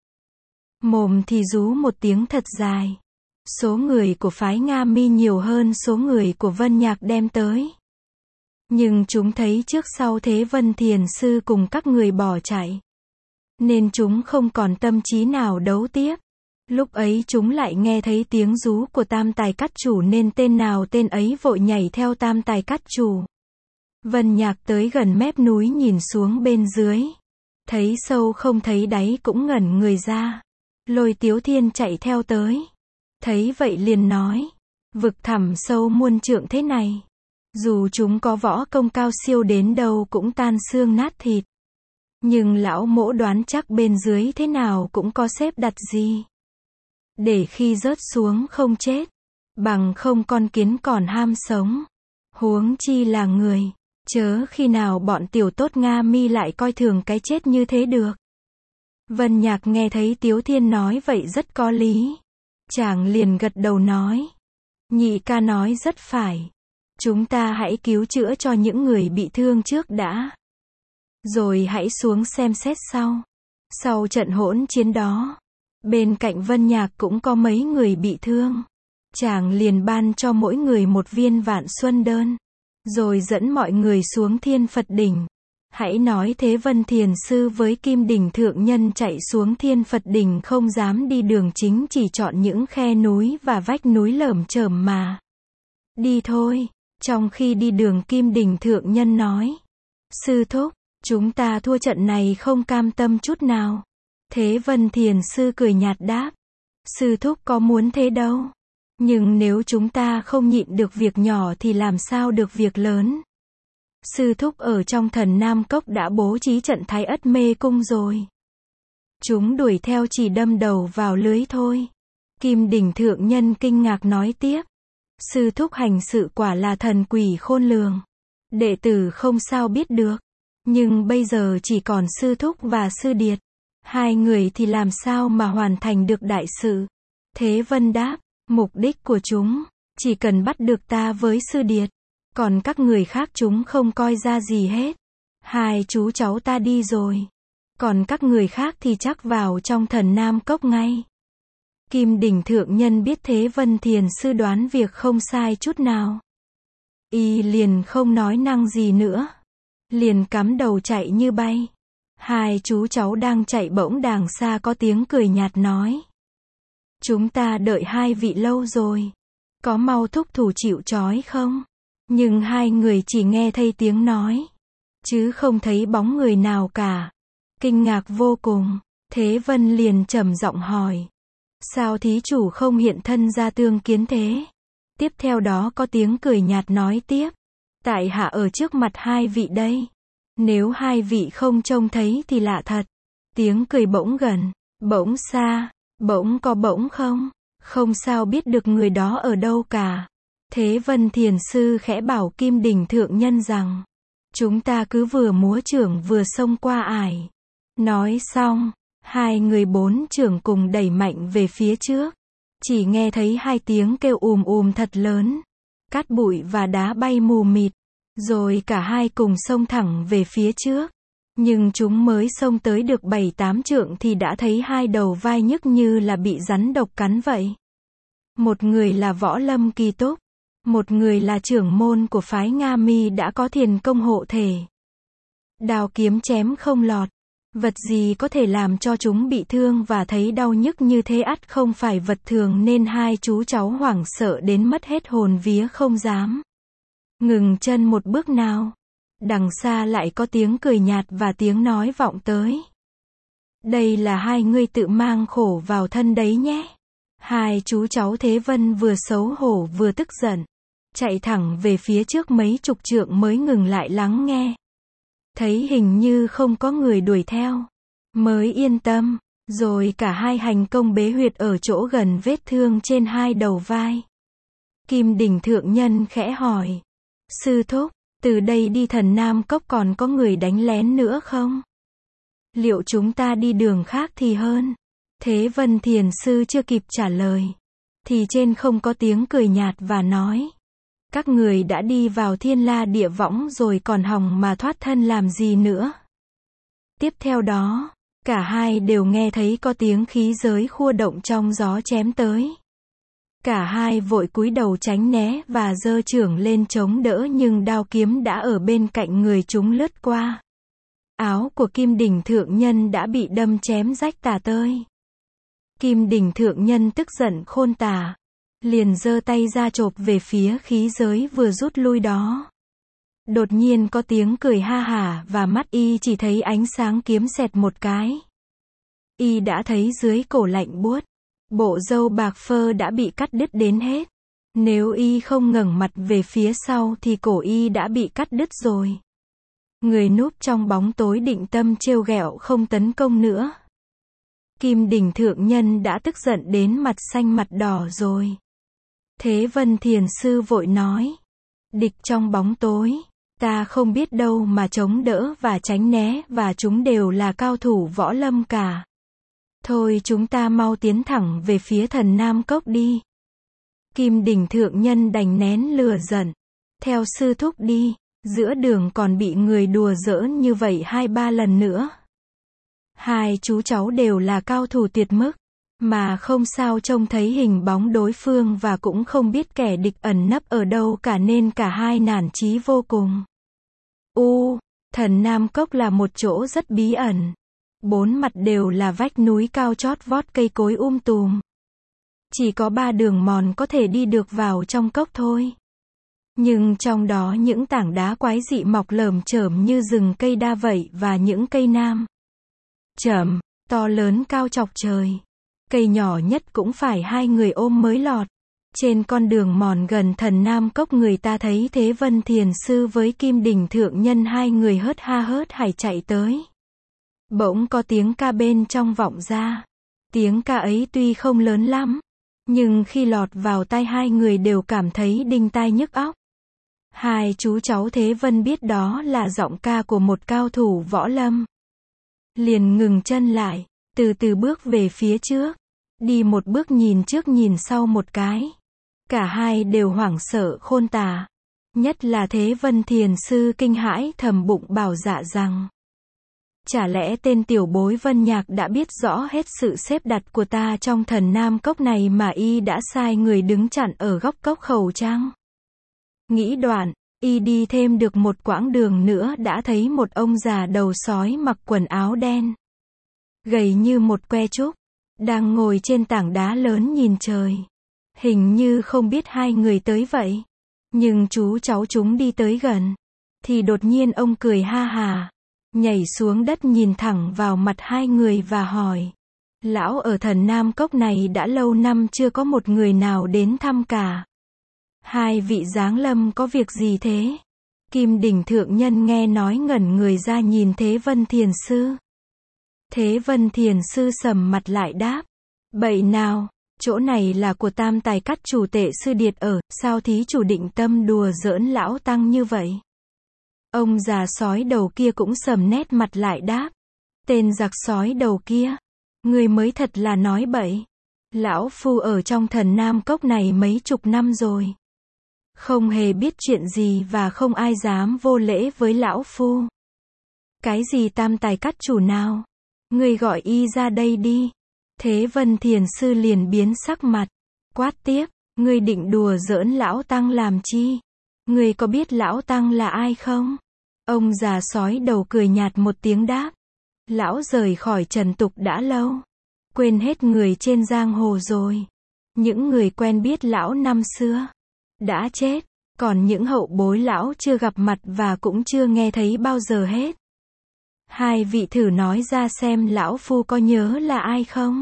Mồm thì rú một tiếng thật dài. Số người của phái Nga Mi nhiều hơn số người của Vân Nhạc đem tới. Nhưng chúng thấy trước sau Thế Vân Thiền Sư cùng các người bỏ chạy. Nên chúng không còn tâm trí nào đấu tiếp. Lúc ấy chúng lại nghe thấy tiếng rú của Tam Tài Cát Chủ nên tên nào tên ấy vội nhảy theo Tam Tài Cát Chủ. Vân Nhạc tới gần mép núi nhìn xuống bên dưới. Thấy sâu không thấy đáy cũng ngẩn người ra. Lôi Tiếu Thiên chạy theo tới. Thấy vậy liền nói: vực thẳm sâu muôn trượng thế này. Dù chúng có võ công cao siêu đến đâu cũng tan xương nát thịt. Nhưng lão mỗ đoán chắc bên dưới thế nào cũng có xếp đặt gì. Để khi rớt xuống không chết. Bằng không con kiến còn ham sống. Huống chi là người. Chớ khi nào bọn tiểu tốt Nga Mi lại coi thường cái chết như thế được. Vân Nhạc nghe thấy Tiếu Thiên nói vậy rất có lý. Chàng liền gật đầu nói: nhị ca nói rất phải. Chúng ta hãy cứu chữa cho những người bị thương trước đã. Rồi hãy xuống xem xét sau. Sau trận hỗn chiến đó, bên cạnh Vân Nhạc cũng có mấy người bị thương. Chàng liền ban cho mỗi người một viên vạn xuân đơn. Rồi dẫn mọi người xuống Thiên Phật Đỉnh. Hãy nói Thế Vân Thiền Sư với Kim Đình thượng nhân chạy xuống Thiên Phật Đỉnh không dám đi đường chính, chỉ chọn những khe núi và vách núi lởm chởm mà đi thôi. Trong khi đi đường Kim Đình thượng nhân nói: sư thúc, chúng ta thua trận này không cam tâm chút nào. Thế Vân Thiền Sư cười nhạt đáp: sư thúc có muốn thế đâu. Nhưng nếu chúng ta không nhịn được việc nhỏ thì làm sao được việc lớn. Sư thúc ở trong Thần Nam Cốc đã bố trí trận Thái Ất Mê Cung rồi. Chúng đuổi theo chỉ đâm đầu vào lưới thôi. Kim Đình thượng nhân kinh ngạc nói tiếp: sư thúc hành sự quả là thần quỷ khôn lường. Đệ tử không sao biết được. Nhưng bây giờ chỉ còn sư thúc và sư điệt. Hai người thì làm sao mà hoàn thành được đại sự. Thế Vân đáp: mục đích của chúng chỉ cần bắt được ta với sư điệt. Còn các người khác chúng không coi ra gì hết. Hai chú cháu ta đi rồi. Còn các người khác thì chắc vào trong Thần Nam Cốc ngay. Kim Đình thượng nhân biết Thế Vân Thiền Sư đoán việc không sai chút nào. Y liền không nói năng gì nữa. Liền cắm đầu chạy như bay. Hai chú cháu đang chạy bỗng đàng xa có tiếng cười nhạt nói: chúng ta đợi hai vị lâu rồi. Có mau thúc thủ chịu trói không? Nhưng hai người chỉ nghe thấy tiếng nói. Chứ không thấy bóng người nào cả. Kinh ngạc vô cùng. Thế Vân liền trầm giọng hỏi: sao thí chủ không hiện thân ra tương kiến thế? Tiếp theo đó có tiếng cười nhạt nói tiếp: tại hạ ở trước mặt hai vị đây. Nếu hai vị không trông thấy thì lạ thật. Tiếng cười bỗng gần. Bỗng xa, bỗng có bỗng không, không sao biết được người đó ở đâu cả. Thế Vân Thiền Sư khẽ bảo Kim Đình Thượng Nhân rằng, chúng ta cứ vừa múa chưởng vừa xông qua ải. Nói xong, hai người bốn chưởng cùng đẩy mạnh về phía trước. Chỉ nghe thấy hai tiếng kêu ùm ùm thật lớn. Cát bụi và đá bay mù mịt. Rồi cả hai cùng xông thẳng về phía trước. Nhưng chúng mới xông tới được bảy tám trượng thì đã thấy hai đầu vai nhức như là bị rắn độc cắn vậy. Một người là Võ Lâm Kỳ Túc. Một người là trưởng môn của phái Nga Mi đã có thiền công hộ thể. Đao kiếm chém không lọt. Vật gì có thể làm cho chúng bị thương và thấy đau nhức như thế ắt không phải vật thường nên hai chú cháu hoảng sợ đến mất hết hồn vía không dám ngừng chân một bước nào. Đằng xa lại có tiếng cười nhạt và tiếng nói vọng tới. Đây là hai ngươi tự mang khổ vào thân đấy nhé. Hai chú cháu Thế Vân vừa xấu hổ vừa tức giận. Chạy thẳng về phía trước mấy chục trượng mới ngừng lại lắng nghe. Thấy hình như không có người đuổi theo. Mới yên tâm. Rồi cả hai hành công bế huyệt ở chỗ gần vết thương trên hai đầu vai. Kim Đình Thượng Nhân khẽ hỏi. Sư thúc, từ đây đi Thần Nam Cốc còn có người đánh lén nữa không? Liệu chúng ta đi đường khác thì hơn? Thế Vân Thiền Sư chưa kịp trả lời. Thì trên không có tiếng cười nhạt và nói. Các người đã đi vào Thiên La Địa Võng rồi còn hòng mà thoát thân làm gì nữa? Tiếp theo đó, cả hai đều nghe thấy có tiếng khí giới khua động trong gió chém tới. Cả hai vội cúi đầu tránh né và giơ chưởng lên chống đỡ nhưng đao kiếm đã ở bên cạnh người chúng lướt qua. Áo của Kim Đình Thượng Nhân đã bị đâm chém rách tả tơi. Kim Đình Thượng Nhân tức giận khôn tả. Liền giơ tay ra chộp về phía khí giới vừa rút lui đó. Đột nhiên có tiếng cười ha hả và mắt y chỉ thấy ánh sáng kiếm xẹt một cái. Y đã thấy dưới cổ lạnh buốt. Bộ râu bạc phơ đã bị cắt đứt đến hết. Nếu y không ngẩng mặt về phía sau thì cổ y đã bị cắt đứt rồi. Người núp trong bóng tối định tâm trêu ghẹo không tấn công nữa. Kim Đình Thượng Nhân đã tức giận đến mặt xanh mặt đỏ rồi. Thế Vân Thiền Sư vội nói. Địch trong bóng tối. Ta không biết đâu mà chống đỡ và tránh né và chúng đều là cao thủ võ lâm cả. Thôi chúng ta mau tiến thẳng về phía Thần Nam Cốc đi. Kim Đình Thượng Nhân đành nén lửa giận. Theo sư thúc đi. Giữa đường còn bị người đùa giỡn như vậy hai ba lần nữa. Hai chú cháu đều là cao thủ tuyệt mức. Mà không sao trông thấy hình bóng đối phương và cũng không biết kẻ địch ẩn nấp ở đâu cả nên cả hai nản chí vô cùng. U, Thần Nam Cốc là một chỗ rất bí ẩn. Bốn mặt đều là vách núi cao chót vót cây cối um tùm. Chỉ có ba đường mòn có thể đi được vào trong cốc thôi. Nhưng trong đó những tảng đá quái dị mọc lởm chởm như rừng cây đa vậy và những cây nam chởm, to lớn cao chọc trời. Cây nhỏ nhất cũng phải hai người ôm mới lọt. Trên con đường mòn gần Thần Nam Cốc người ta thấy Thế Vân Thiền Sư với Kim Đình Thượng Nhân hai người hớt ha hớt hải chạy tới. Bỗng có tiếng ca bên trong vọng ra. Tiếng ca ấy tuy không lớn lắm, nhưng khi lọt vào tai hai người đều cảm thấy đinh tai nhức óc. Hai chú cháu Thế Vân biết đó là giọng ca của một cao thủ võ lâm. Liền ngừng chân lại, từ từ bước về phía trước. Đi một bước nhìn trước nhìn sau một cái. Cả hai đều hoảng sợ khôn tả. Nhất là Thế Vân Thiền Sư kinh hãi thầm bụng bảo dạ rằng. Chả lẽ tên tiểu bối Vân Nhạc đã biết rõ hết sự xếp đặt của ta trong Thần Nam Cốc này mà y đã sai người đứng chặn ở góc cốc khẩu chăng? Nghĩ đoạn, y đi thêm được một quãng đường nữa đã thấy một ông già đầu sói mặc quần áo đen. Gầy như một que trúc. Đang ngồi trên tảng đá lớn nhìn trời. Hình như không biết hai người tới vậy. Nhưng chú cháu chúng đi tới gần. Thì đột nhiên ông cười ha hà. Nhảy xuống đất nhìn thẳng vào mặt hai người và hỏi. Lão ở Thần Nam Cốc này đã lâu năm chưa có một người nào đến thăm cả. Hai vị giáng lâm có việc gì thế? Kim Đình Thượng Nhân nghe nói ngẩn người ra nhìn Thế Vân Thiền Sư. Thế Vân Thiền sư sầm mặt lại đáp. Bậy nào, chỗ này là của Tam Tài Cắt chủ Tệ sư điệt ở, sao thí chủ định tâm đùa giỡn lão tăng như vậy? Ông già sói đầu kia cũng sầm nét mặt lại đáp. Tên giặc sói đầu kia, người mới thật là nói bậy. Lão phu ở trong Thần Nam Cốc này mấy chục năm rồi. Không hề biết chuyện gì và không ai dám vô lễ với lão phu. Cái gì Tam Tài Cắt chủ nào? Người gọi y ra đây đi. Thế Vân Thiền sư liền biến sắc mặt, quát tiếp, ngươi định đùa giỡn lão tăng làm chi? Ngươi có biết lão tăng là ai không? Ông già sói đầu cười nhạt một tiếng đáp. Lão rời khỏi trần tục đã lâu. Quên hết người trên giang hồ rồi. Những người quen biết lão năm xưa đã chết. Còn những hậu bối lão chưa gặp mặt và cũng chưa nghe thấy bao giờ hết. Hai vị thử nói ra xem lão phu có nhớ là ai không?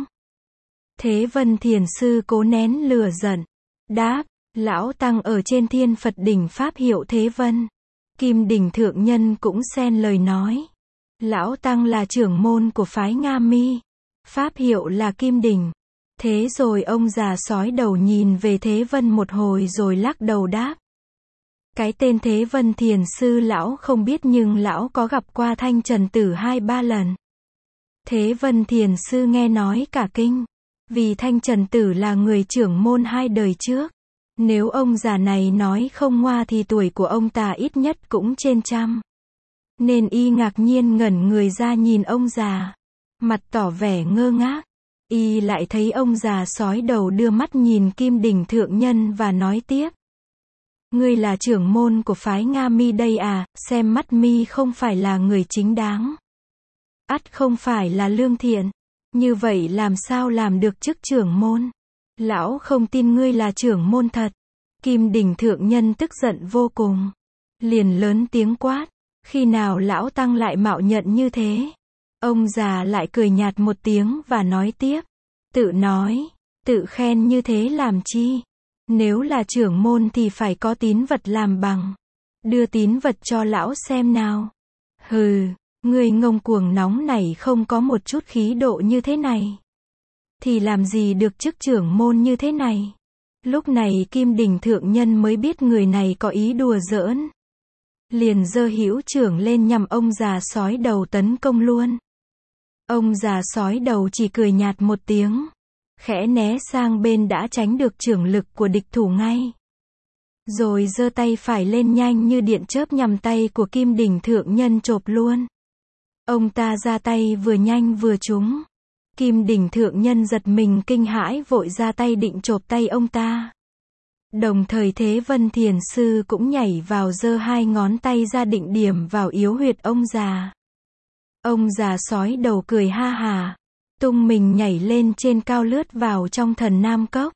Thế Vân Thiền sư cố nén lửa giận. Đáp, lão tăng ở trên Thiên Phật đỉnh pháp hiệu Thế Vân. Kim đỉnh thượng nhân cũng xen lời nói. Lão tăng là trưởng môn của phái Nga Mi. Pháp hiệu là Kim đỉnh. Thế rồi ông già sói đầu nhìn về Thế Vân một hồi rồi lắc đầu đáp. Cái tên Thế Vân Thiền sư lão không biết nhưng lão có gặp qua Thanh Trần Tử hai ba lần. Thế Vân Thiền sư nghe nói cả kinh. Vì Thanh Trần Tử là người trưởng môn hai đời trước. Nếu ông già này nói không ngoa thì tuổi của ông ta ít nhất cũng trên trăm. Nên y ngạc nhiên ngẩn người ra nhìn ông già. Mặt tỏ vẻ ngơ ngác. Y lại thấy ông già sói đầu đưa mắt nhìn Kim đỉnh thượng nhân và nói tiếp. Ngươi là trưởng môn của phái Nga Mi đây à, xem mắt mi không phải là người chính đáng. Ắt không phải là lương thiện. Như vậy làm sao làm được chức trưởng môn? Lão không tin ngươi là trưởng môn thật. Kim đỉnh thượng nhân tức giận vô cùng. Liền lớn tiếng quát. Khi nào lão tăng lại mạo nhận như thế? Ông già lại cười nhạt một tiếng và nói tiếp. Tự nói, tự khen như thế làm chi? Nếu là trưởng môn thì phải có tín vật làm bằng. Đưa tín vật cho lão xem nào. Hừ, người ngông cuồng nóng này không có một chút khí độ như thế này. Thì làm gì được chức trưởng môn như thế này? Lúc này Kim đỉnh thượng nhân mới biết người này có ý đùa giỡn. Liền giơ hữu trưởng lên nhằm ông già sói đầu tấn công luôn. Ông già sói đầu chỉ cười nhạt một tiếng. Khẽ né sang bên đã tránh được chưởng lực của địch thủ ngay. Rồi giơ tay phải lên nhanh như điện chớp nhằm tay của Kim đỉnh thượng nhân chộp luôn. Ông ta ra tay vừa nhanh vừa trúng. Kim đỉnh thượng nhân giật mình kinh hãi vội ra tay định chộp tay ông ta. Đồng thời Thế Vân Thiền sư cũng nhảy vào giơ hai ngón tay ra định điểm vào yếu huyệt ông già. Ông già sói đầu cười ha hà. Tung mình nhảy lên trên cao lướt vào trong Thần Nam Cốc.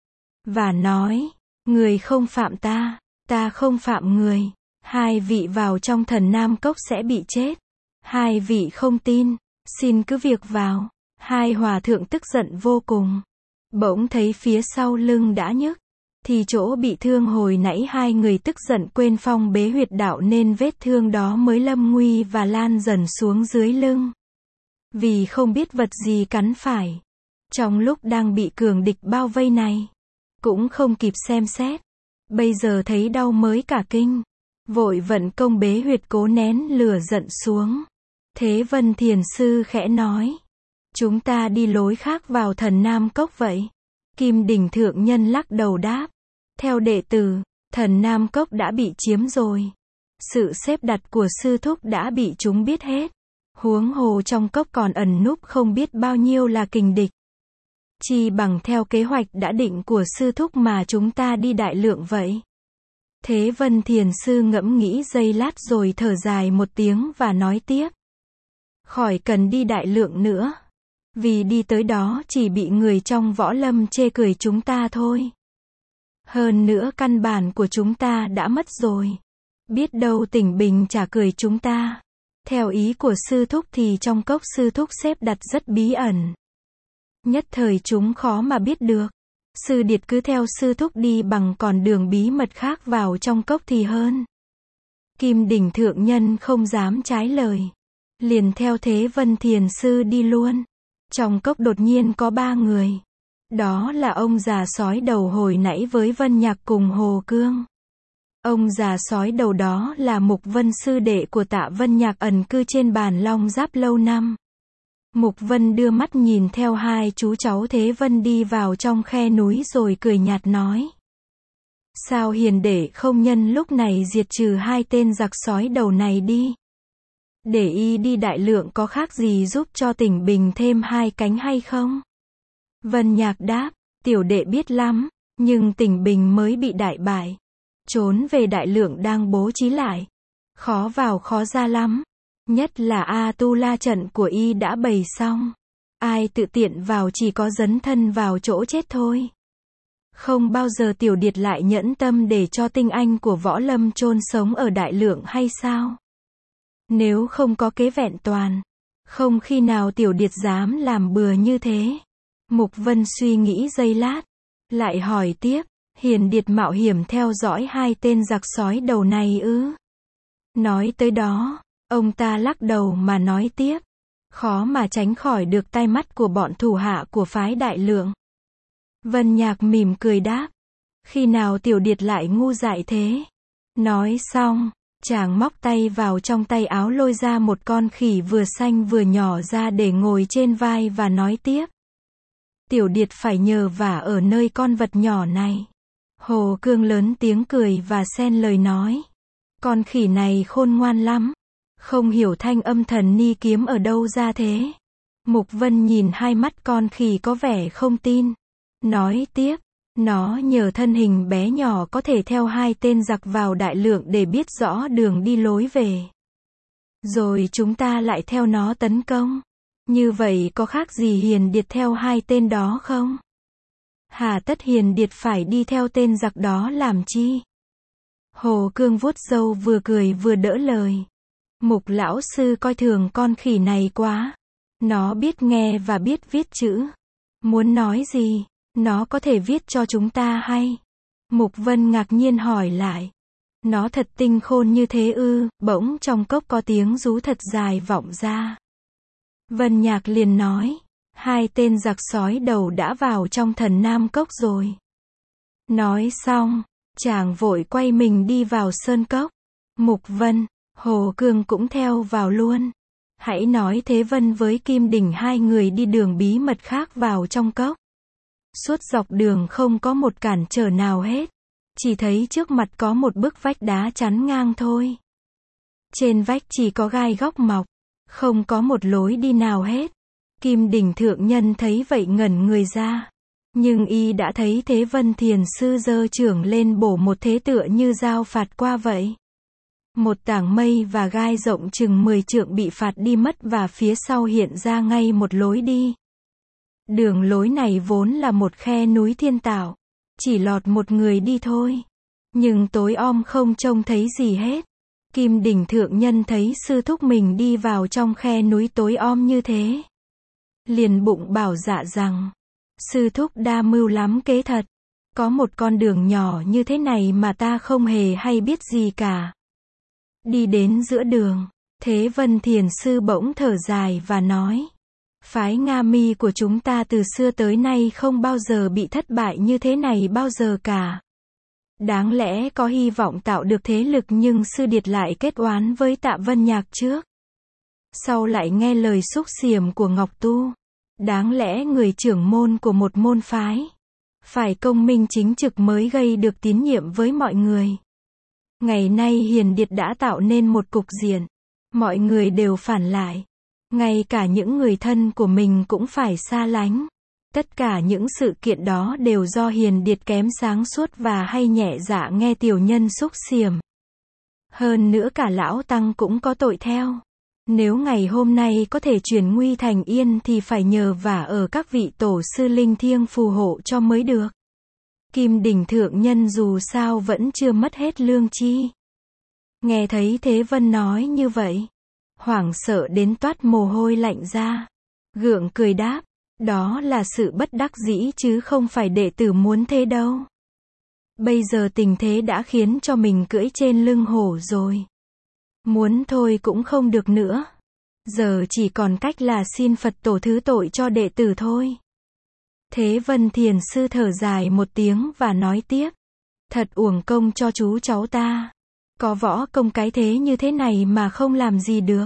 Và nói, người không phạm ta, ta không phạm người. Hai vị vào trong Thần Nam Cốc sẽ bị chết. Hai vị không tin, xin cứ việc vào. Hai hòa thượng tức giận vô cùng. Bỗng thấy phía sau lưng đã nhức. Thì chỗ bị thương hồi nãy hai người tức giận quên phong bế huyệt đạo nên vết thương đó mới lâm nguy và lan dần xuống dưới lưng. Vì không biết vật gì cắn phải. Trong lúc đang bị cường địch bao vây này. Cũng không kịp xem xét. Bây giờ thấy đau mới cả kinh. Vội vận công bế huyệt cố nén lửa giận xuống. Thế Vân Thiền sư khẽ nói. Chúng ta đi lối khác vào Thần Nam Cốc vậy. Kim đỉnh thượng nhân lắc đầu đáp. Theo đệ tử, Thần Nam Cốc đã bị chiếm rồi. Sự xếp đặt của sư thúc đã bị chúng biết hết. Huống hồ trong cốc còn ẩn núp không biết bao nhiêu là kình địch. Chi bằng theo kế hoạch đã định của sư thúc mà chúng ta đi đại lượng vậy. Thế Vân Thiền sư ngẫm nghĩ giây lát rồi thở dài một tiếng và nói tiếp. Khỏi cần đi đại lượng nữa. Vì đi tới đó chỉ bị người trong võ lâm chê cười chúng ta thôi. Hơn nữa căn bản của chúng ta đã mất rồi. Biết đâu Tỉnh Bình chả cười chúng ta. Theo ý của sư thúc thì trong cốc sư thúc xếp đặt rất bí ẩn. Nhất thời chúng khó mà biết được. Sư điệt cứ theo sư thúc đi bằng con đường bí mật khác vào trong cốc thì hơn. Kim đỉnh thượng nhân không dám trái lời. liền theo Thế Vân Thiền Sư đi luôn. Trong cốc đột nhiên có ba người. Đó là ông già sói đầu hồi nãy với Vân Nhạc cùng Hồ Cương. Ông già sói đầu đó là Mục Vân sư đệ của Tạ Vân Nhạc ẩn cư trên Bàn Long Giáp lâu năm. Mục Vân đưa mắt nhìn theo hai chú cháu Thế Vân đi vào trong khe núi rồi cười nhạt nói. Sao hiền đệ không nhân lúc này diệt trừ hai tên giặc sói đầu này đi. Để y đi đại lượng có khác gì giúp cho tỉnh Bình thêm hai cánh hay không? Vân Nhạc đáp, tiểu đệ biết lắm, nhưng tỉnh Bình mới bị đại bại. Trốn về đại lượng đang bố trí lại. Khó vào khó ra lắm. Nhất là A Tu La trận của y đã bày xong. Ai tự tiện vào chỉ có dấn thân vào chỗ chết thôi. Không bao giờ tiểu điệt lại nhẫn tâm để cho tinh anh của võ lâm chôn sống ở đại lượng hay sao? Nếu không có kế vẹn toàn, không khi nào tiểu điệt dám làm bừa như thế. Mục Vân suy nghĩ giây lát, lại hỏi tiếp, hiền điệt mạo hiểm theo dõi hai tên giặc sói đầu này ư? Nói tới đó, ông ta lắc đầu mà nói tiếp, khó mà tránh khỏi được tai mắt của bọn thủ hạ của phái đại lượng. Vân Nhạc mỉm cười đáp, khi nào tiểu điệt lại ngu dại thế? Nói xong, chàng móc tay vào trong tay áo lôi ra một con khỉ vừa xanh vừa nhỏ ra để ngồi trên vai và nói tiếp. Tiểu điệt phải nhờ vả ở nơi con vật nhỏ này. Hồ Cương lớn tiếng cười và xen lời nói. Con khỉ này khôn ngoan lắm. Không hiểu thanh âm thần ni kiếm ở đâu ra thế. Mục Vân nhìn hai mắt con khỉ có vẻ không tin. Nói tiếp, nó nhờ thân hình bé nhỏ có thể theo hai tên giặc vào đại lượng để biết rõ đường đi lối về. Rồi chúng ta lại theo nó tấn công. Như vậy có khác gì hiền điệt theo hai tên đó không? Hà tất hiền điệt phải đi theo tên giặc đó làm chi? Hồ Cương vuốt râu vừa cười vừa đỡ lời. Mục lão sư coi thường con khỉ này quá. Nó biết nghe và biết viết chữ. Muốn nói gì, nó có thể viết cho chúng ta hay? Mục Vân ngạc nhiên hỏi lại. Nó thật tinh khôn như thế ư? Bỗng trong cốc có tiếng rú thật dài vọng ra. Vân Nhạc liền nói, hai tên giặc sói đầu đã vào trong Thần Nam Cốc rồi. Nói xong, chàng vội quay mình đi vào sơn cốc. Mục Vân, Hồ Cương cũng theo vào luôn. Hãy nói Thế Vân với Kim Đỉnh hai người đi đường bí mật khác vào trong cốc. Suốt dọc đường không có một cản trở nào hết. Chỉ thấy trước mặt có một bức vách đá chắn ngang thôi. Trên vách chỉ có gai góc mọc. Không có một lối đi nào hết. Kim Đỉnh thượng nhân thấy vậy ngẩn người ra. Nhưng y đã thấy Thế Vân Thiền Sư giơ trưởng lên bổ một thế tựa như dao phạt qua vậy. Một tảng mây và gai rộng chừng mười trượng bị phạt đi mất và phía sau hiện ra ngay một lối đi. Đường lối này vốn là một khe núi thiên tạo. Chỉ lọt một người đi thôi. Nhưng tối om không trông thấy gì hết. Kim Đỉnh thượng nhân thấy sư thúc mình đi vào trong khe núi tối om như thế. Liền bụng bảo dạ rằng, sư thúc đa mưu lắm kế thật. Có một con đường nhỏ như thế này mà ta không hề hay biết gì cả. Đi đến giữa đường, Thế Vân Thiền Sư bỗng thở dài và nói. Phái Nga Mi của chúng ta từ xưa tới nay không bao giờ bị thất bại như thế này bao giờ cả. Đáng lẽ có hy vọng tạo được thế lực nhưng sư điệt lại kết oán với Tạ Vân Nhạc trước. Sau lại nghe lời xúc xiểm của Ngọc Tu. Đáng lẽ người trưởng môn của một môn phái. Phải công minh chính trực mới gây được tín nhiệm với mọi người. Ngày nay hiền điệt đã tạo nên một cục diện. Mọi người đều phản lại. Ngay cả những người thân của mình cũng phải xa lánh. Tất cả những sự kiện đó đều do hiền điệt kém sáng suốt và hay nhẹ dạ nghe tiểu nhân xúc xiểm. Hơn nữa cả lão tăng cũng có tội theo. Nếu ngày hôm nay có thể chuyển nguy thành yên thì phải nhờ vả ở các vị tổ sư linh thiêng phù hộ cho mới được. Kim Đỉnh thượng nhân dù sao vẫn chưa mất hết lương chi. Nghe thấy Thế Vân nói như vậy, hoảng sợ đến toát mồ hôi lạnh ra. Gượng cười đáp, đó là sự bất đắc dĩ chứ không phải đệ tử muốn thế đâu. Bây giờ tình thế đã khiến cho mình cưỡi trên lưng hổ rồi. Muốn thôi cũng không được nữa. Giờ chỉ còn cách là xin Phật tổ thứ tội cho đệ tử thôi. Thế Vân Thiền Sư thở dài một tiếng và nói tiếp. Thật uổng công cho chú cháu ta. Có võ công cái thế như thế này mà không làm gì được.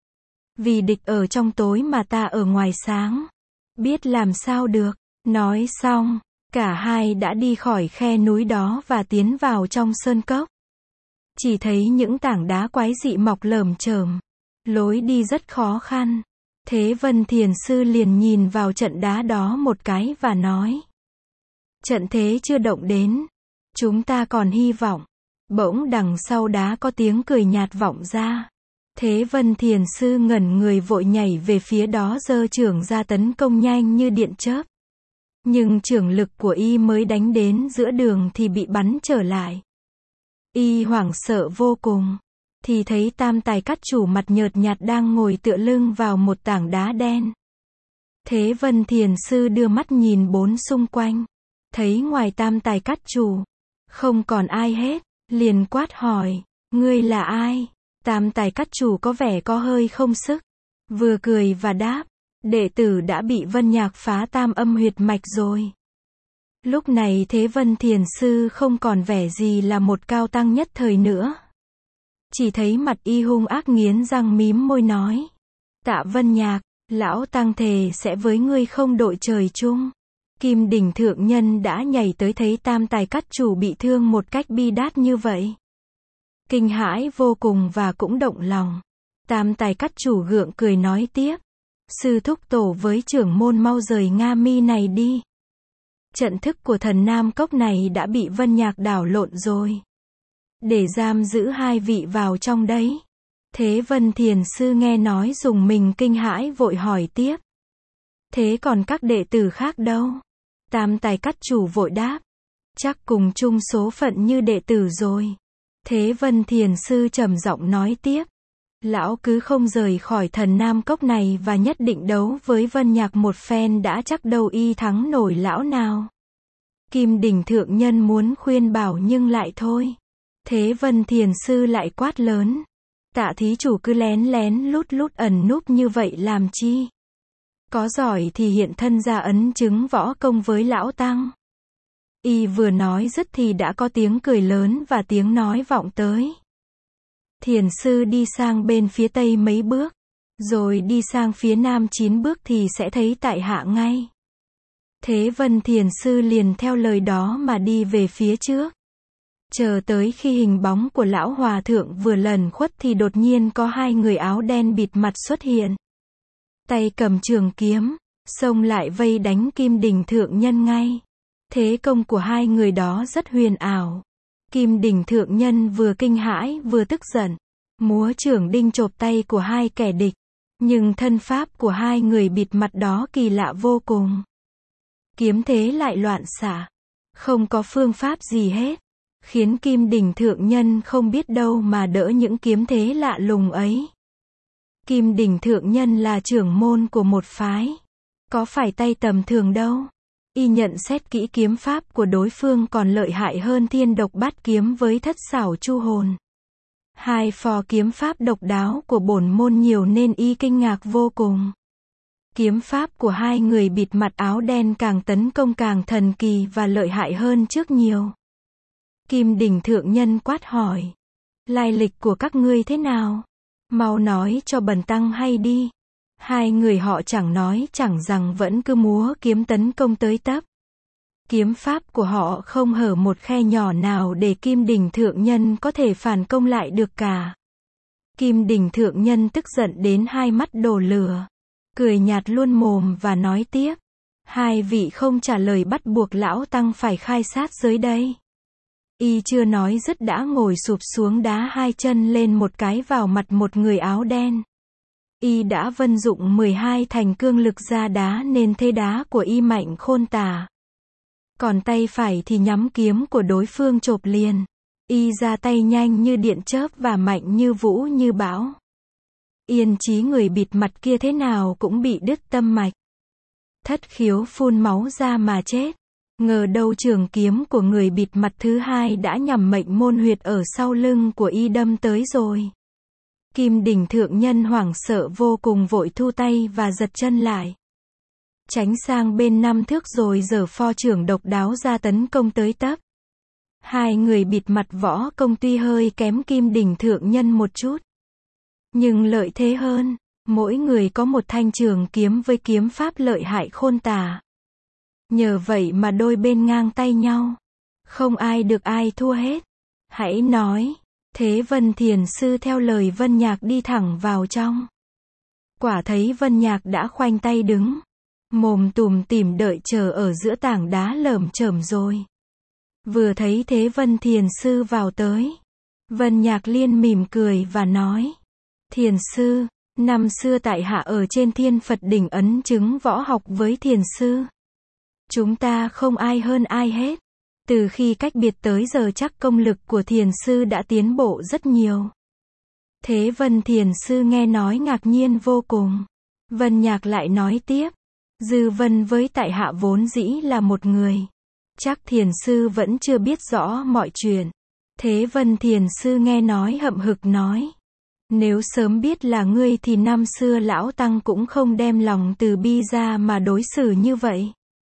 Vì địch ở trong tối mà ta ở ngoài sáng. Biết làm sao được. Nói xong, cả hai đã đi khỏi khe núi đó và tiến vào trong sơn cốc. Chỉ thấy những tảng đá quái dị mọc lởm chởm. Lối đi rất khó khăn. Thế Vân Thiền Sư liền nhìn vào trận đá đó một cái và nói. Trận thế chưa động đến. Chúng ta còn hy vọng. Bỗng đằng sau đá có tiếng cười nhạt vọng ra. Thế Vân Thiền Sư ngẩn người vội nhảy về phía đó giơ chưởng ra tấn công nhanh như điện chớp. Nhưng chưởng lực của y mới đánh đến giữa đường thì bị bắn trở lại. Y hoảng sợ vô cùng. Thì thấy Tam Tài Cát Chủ mặt nhợt nhạt đang ngồi tựa lưng vào một tảng đá đen. Thế Vân Thiền Sư đưa mắt nhìn bốn xung quanh. Thấy ngoài Tam Tài Cát Chủ không còn ai hết. Liền quát hỏi. Ngươi là ai? Tam Tài Cát Chủ có vẻ có hơi không sức. Vừa cười và đáp. Đệ tử đã bị Vân Nhạc phá tam âm huyệt mạch rồi. Lúc này Thế Vân Thiền Sư không còn vẻ gì là một cao tăng nhất thời nữa. Chỉ thấy mặt y hung ác nghiến răng mím môi nói. Tạ Vân Nhạc, lão tăng thề sẽ với ngươi không đội trời chung. Kim Đỉnh Thượng Nhân đã nhảy tới thấy Tam Tài Cát Chủ bị thương một cách bi đát như vậy. Kinh hãi vô cùng và cũng động lòng. Tam Tài Cát Chủ gượng cười nói tiếp. Sư thúc tổ với trưởng môn mau rời Nga Mi này đi. Trận thức của thần Nam Cốc này đã bị Vân Nhạc đảo lộn rồi. Để giam giữ hai vị vào trong đấy. Thế Vân Thiền Sư nghe nói dùng mình kinh hãi vội hỏi tiếp. Thế còn các đệ tử khác đâu? Tam Tài Cát Chủ vội đáp. Chắc cùng chung số phận như đệ tử rồi. Thế Vân Thiền Sư trầm giọng nói tiếp. Lão cứ không rời khỏi thần Nam Cốc này và nhất định đấu với Vân Nhạc một phen đã chắc đâu y thắng nổi lão nào. Kim Đỉnh Thượng Nhân muốn khuyên bảo nhưng lại thôi. Thế Vân Thiền Sư lại quát lớn. Tạ thí chủ cứ lén lén lút lút ẩn núp như vậy làm chi? Có giỏi thì hiện thân ra ấn chứng võ công với lão tăng. Y vừa nói dứt thì đã có tiếng cười lớn và tiếng nói vọng tới. Thiền Sư đi sang bên phía tây mấy bước, rồi đi sang phía nam chín bước thì sẽ thấy tại hạ ngay. Thế Vân Thiền Sư liền theo lời đó mà đi về phía trước. Chờ tới khi hình bóng của lão hòa thượng vừa lần khuất thì đột nhiên có hai người áo đen bịt mặt xuất hiện. Tay cầm trường kiếm, xông lại vây đánh Kim Đỉnh Thượng Nhân ngay. Thế công của hai người đó rất huyền ảo. Kim Đỉnh Thượng Nhân vừa kinh hãi vừa tức giận. Múa chưởng đinh chộp tay của hai kẻ địch. Nhưng thân pháp của hai người bịt mặt đó kỳ lạ vô cùng. Kiếm thế lại loạn xạ. Không có phương pháp gì hết. Khiến Kim Đỉnh Thượng Nhân không biết đâu mà đỡ những kiếm thế lạ lùng ấy. Kim Đỉnh Thượng Nhân là trưởng môn của một phái. Có phải tay tầm thường đâu. Y nhận xét kỹ kiếm pháp của đối phương còn lợi hại hơn Thiên Độc Bát Kiếm với Thất Xảo Chu Hồn. Hai phò kiếm pháp độc đáo của bổn môn nhiều nên y kinh ngạc vô cùng. Kiếm pháp của hai người bịt mặt áo đen càng tấn công càng thần kỳ và lợi hại hơn trước nhiều. Kim Đỉnh Thượng Nhân quát hỏi. Lai lịch của các ngươi thế nào? Mau nói cho bần tăng hay đi. Hai người họ chẳng nói chẳng rằng vẫn cứ múa kiếm tấn công tới tấp. Kiếm pháp của họ không hở một khe nhỏ nào để Kim Đỉnh Thượng Nhân có thể phản công lại được cả. Kim Đỉnh Thượng Nhân tức giận đến hai mắt đổ lửa. Cười nhạt luôn mồm và nói tiếp. Hai vị không trả lời bắt buộc lão tăng phải khai sát giới đây. Y chưa nói dứt đã ngồi sụp xuống đá hai chân lên một cái vào mặt một người áo đen. Y đã vân dụng mười hai thành cương lực ra đá nên thế đá của y mạnh khôn tả. Còn tay phải thì nhắm kiếm của đối phương chộp liền. Y ra tay nhanh như điện chớp và mạnh như vũ như bão. Yên chí người bịt mặt kia thế nào cũng bị đứt tâm mạch. Thất khiếu phun máu ra mà chết. Ngờ đâu trường kiếm của người bịt mặt thứ hai đã nhằm mệnh môn huyệt ở sau lưng của y đâm tới rồi. Kim Đỉnh thượng nhân hoảng sợ vô cùng vội thu tay và giật chân lại. Tránh sang bên năm thước rồi giở pho trưởng độc đáo ra tấn công tới tấp. Hai người bịt mặt võ công tuy hơi kém Kim Đỉnh thượng nhân một chút, nhưng lợi thế hơn, mỗi người có một thanh trường kiếm với kiếm pháp lợi hại khôn tả. Nhờ vậy mà đôi bên ngang tay nhau, không ai được ai thua hết. Hãy nói, thế Vân Thiền Sư theo lời Vân Nhạc đi thẳng vào trong. Quả thấy Vân Nhạc đã khoanh tay đứng, mồm tùm tìm đợi chờ ở giữa tảng đá lởm chởm rồi. Vừa thấy thế Vân Thiền Sư vào tới, Vân Nhạc liên mỉm cười và nói: Thiền Sư, năm xưa tại hạ ở trên Thiên Phật đỉnh ấn chứng võ học với Thiền Sư. Chúng ta không ai hơn ai hết. Từ khi cách biệt tới giờ chắc công lực của Thiền Sư đã tiến bộ rất nhiều. Thế Vân Thiền Sư nghe nói ngạc nhiên vô cùng. Vân Nhạc lại nói tiếp: Dư Vân với tại hạ vốn dĩ là một người. Chắc Thiền Sư vẫn chưa biết rõ mọi chuyện. Thế Vân Thiền Sư nghe nói hậm hực nói: Nếu sớm biết là ngươi thì năm xưa lão tăng cũng không đem lòng từ bi ra mà đối xử như vậy.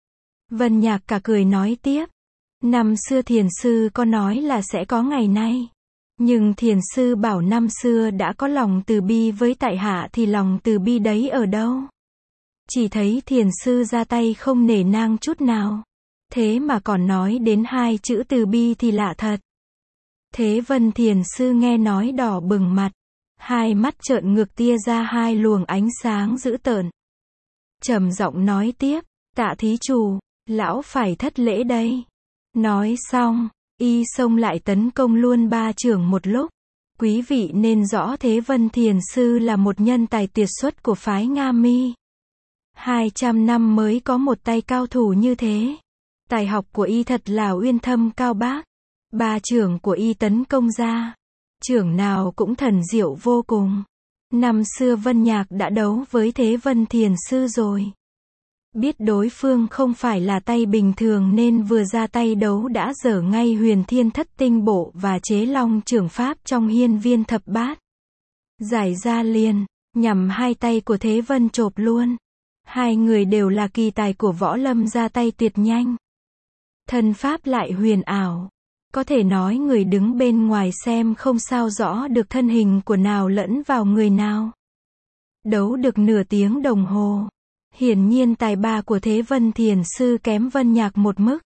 Vân Nhạc cả cười nói tiếp: Năm xưa Thiền Sư có nói là sẽ có ngày nay. Nhưng Thiền Sư bảo năm xưa đã có lòng từ bi với tại hạ thì lòng từ bi đấy ở đâu? Chỉ thấy Thiền Sư ra tay không nể nang chút nào. Thế mà còn nói đến hai chữ từ bi thì lạ thật. Thế Vân Thiền Sư nghe nói đỏ bừng mặt. Hai mắt trợn ngược tia ra hai luồng ánh sáng dữ tợn. Trầm giọng nói tiếp: Tạ thí chủ, lão phải thất lễ đây. Nói xong, y xông lại tấn công luôn ba chưởng một lúc. Quý vị nên rõ thế Vân Thiền Sư là một nhân tài tuyệt xuất của phái Nga Mi. Hai trăm năm mới có một tay cao thủ như thế. Tài học của y thật là uyên thâm cao bác. Ba chưởng của y tấn công ra, chưởng nào cũng thần diệu vô cùng. Năm xưa Vân Nhạc đã đấu với thế Vân Thiền Sư rồi. Biết đối phương không phải là tay bình thường nên vừa ra tay đấu đã dở ngay Huyền Thiên Thất Tinh Bộ và Chế Long Chưởng Pháp trong Hiên Viên Thập Bát. Giải ra liền, nhằm hai tay của Thế Vân chộp luôn. Hai người đều là kỳ tài của võ lâm ra tay tuyệt nhanh. Thân pháp lại huyền ảo. Có thể nói người đứng bên ngoài xem không sao rõ được thân hình của nào lẫn vào người nào. Đấu được nửa tiếng đồng hồ. Hiển nhiên tài ba của Thế Vân Thiền Sư kém Vân Nhạc một mức.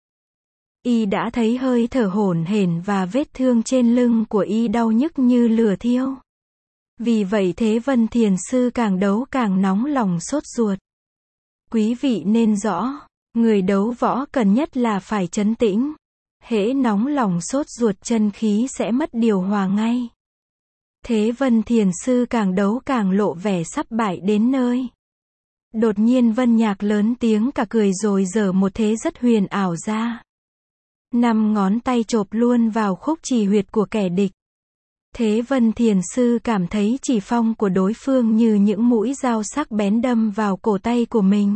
Y đã thấy hơi thở hổn hển và vết thương trên lưng của y đau nhức như lửa thiêu. Vì vậy Thế Vân Thiền Sư càng đấu càng nóng lòng sốt ruột. Quý vị nên rõ, người đấu võ cần nhất là phải trấn tĩnh. Hễ nóng lòng sốt ruột chân khí sẽ mất điều hòa ngay. Thế Vân Thiền Sư càng đấu càng lộ vẻ sắp bại đến nơi. Đột nhiên Vân Nhạc lớn tiếng cả cười rồi giở một thế rất huyền ảo ra. Năm ngón tay chộp luôn vào khúc chỉ huyệt của kẻ địch. Thế Vân Thiền Sư cảm thấy chỉ phong của đối phương như những mũi dao sắc bén đâm vào cổ tay của mình.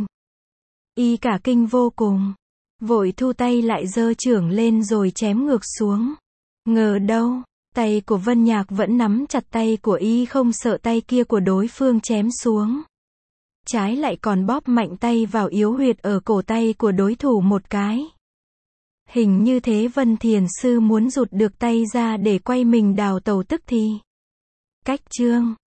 Y cả kinh vô cùng. Vội thu tay lại giơ chưởng lên rồi chém ngược xuống. Ngờ đâu, tay của Vân Nhạc vẫn nắm chặt tay của y không sợ tay kia của đối phương chém xuống. Trái lại còn bóp mạnh tay vào yếu huyệt ở cổ tay của đối thủ một cái. Hình như thế Vân Thiền Sư muốn rụt được tay ra để quay mình đào tẩu tức thì. Cách chương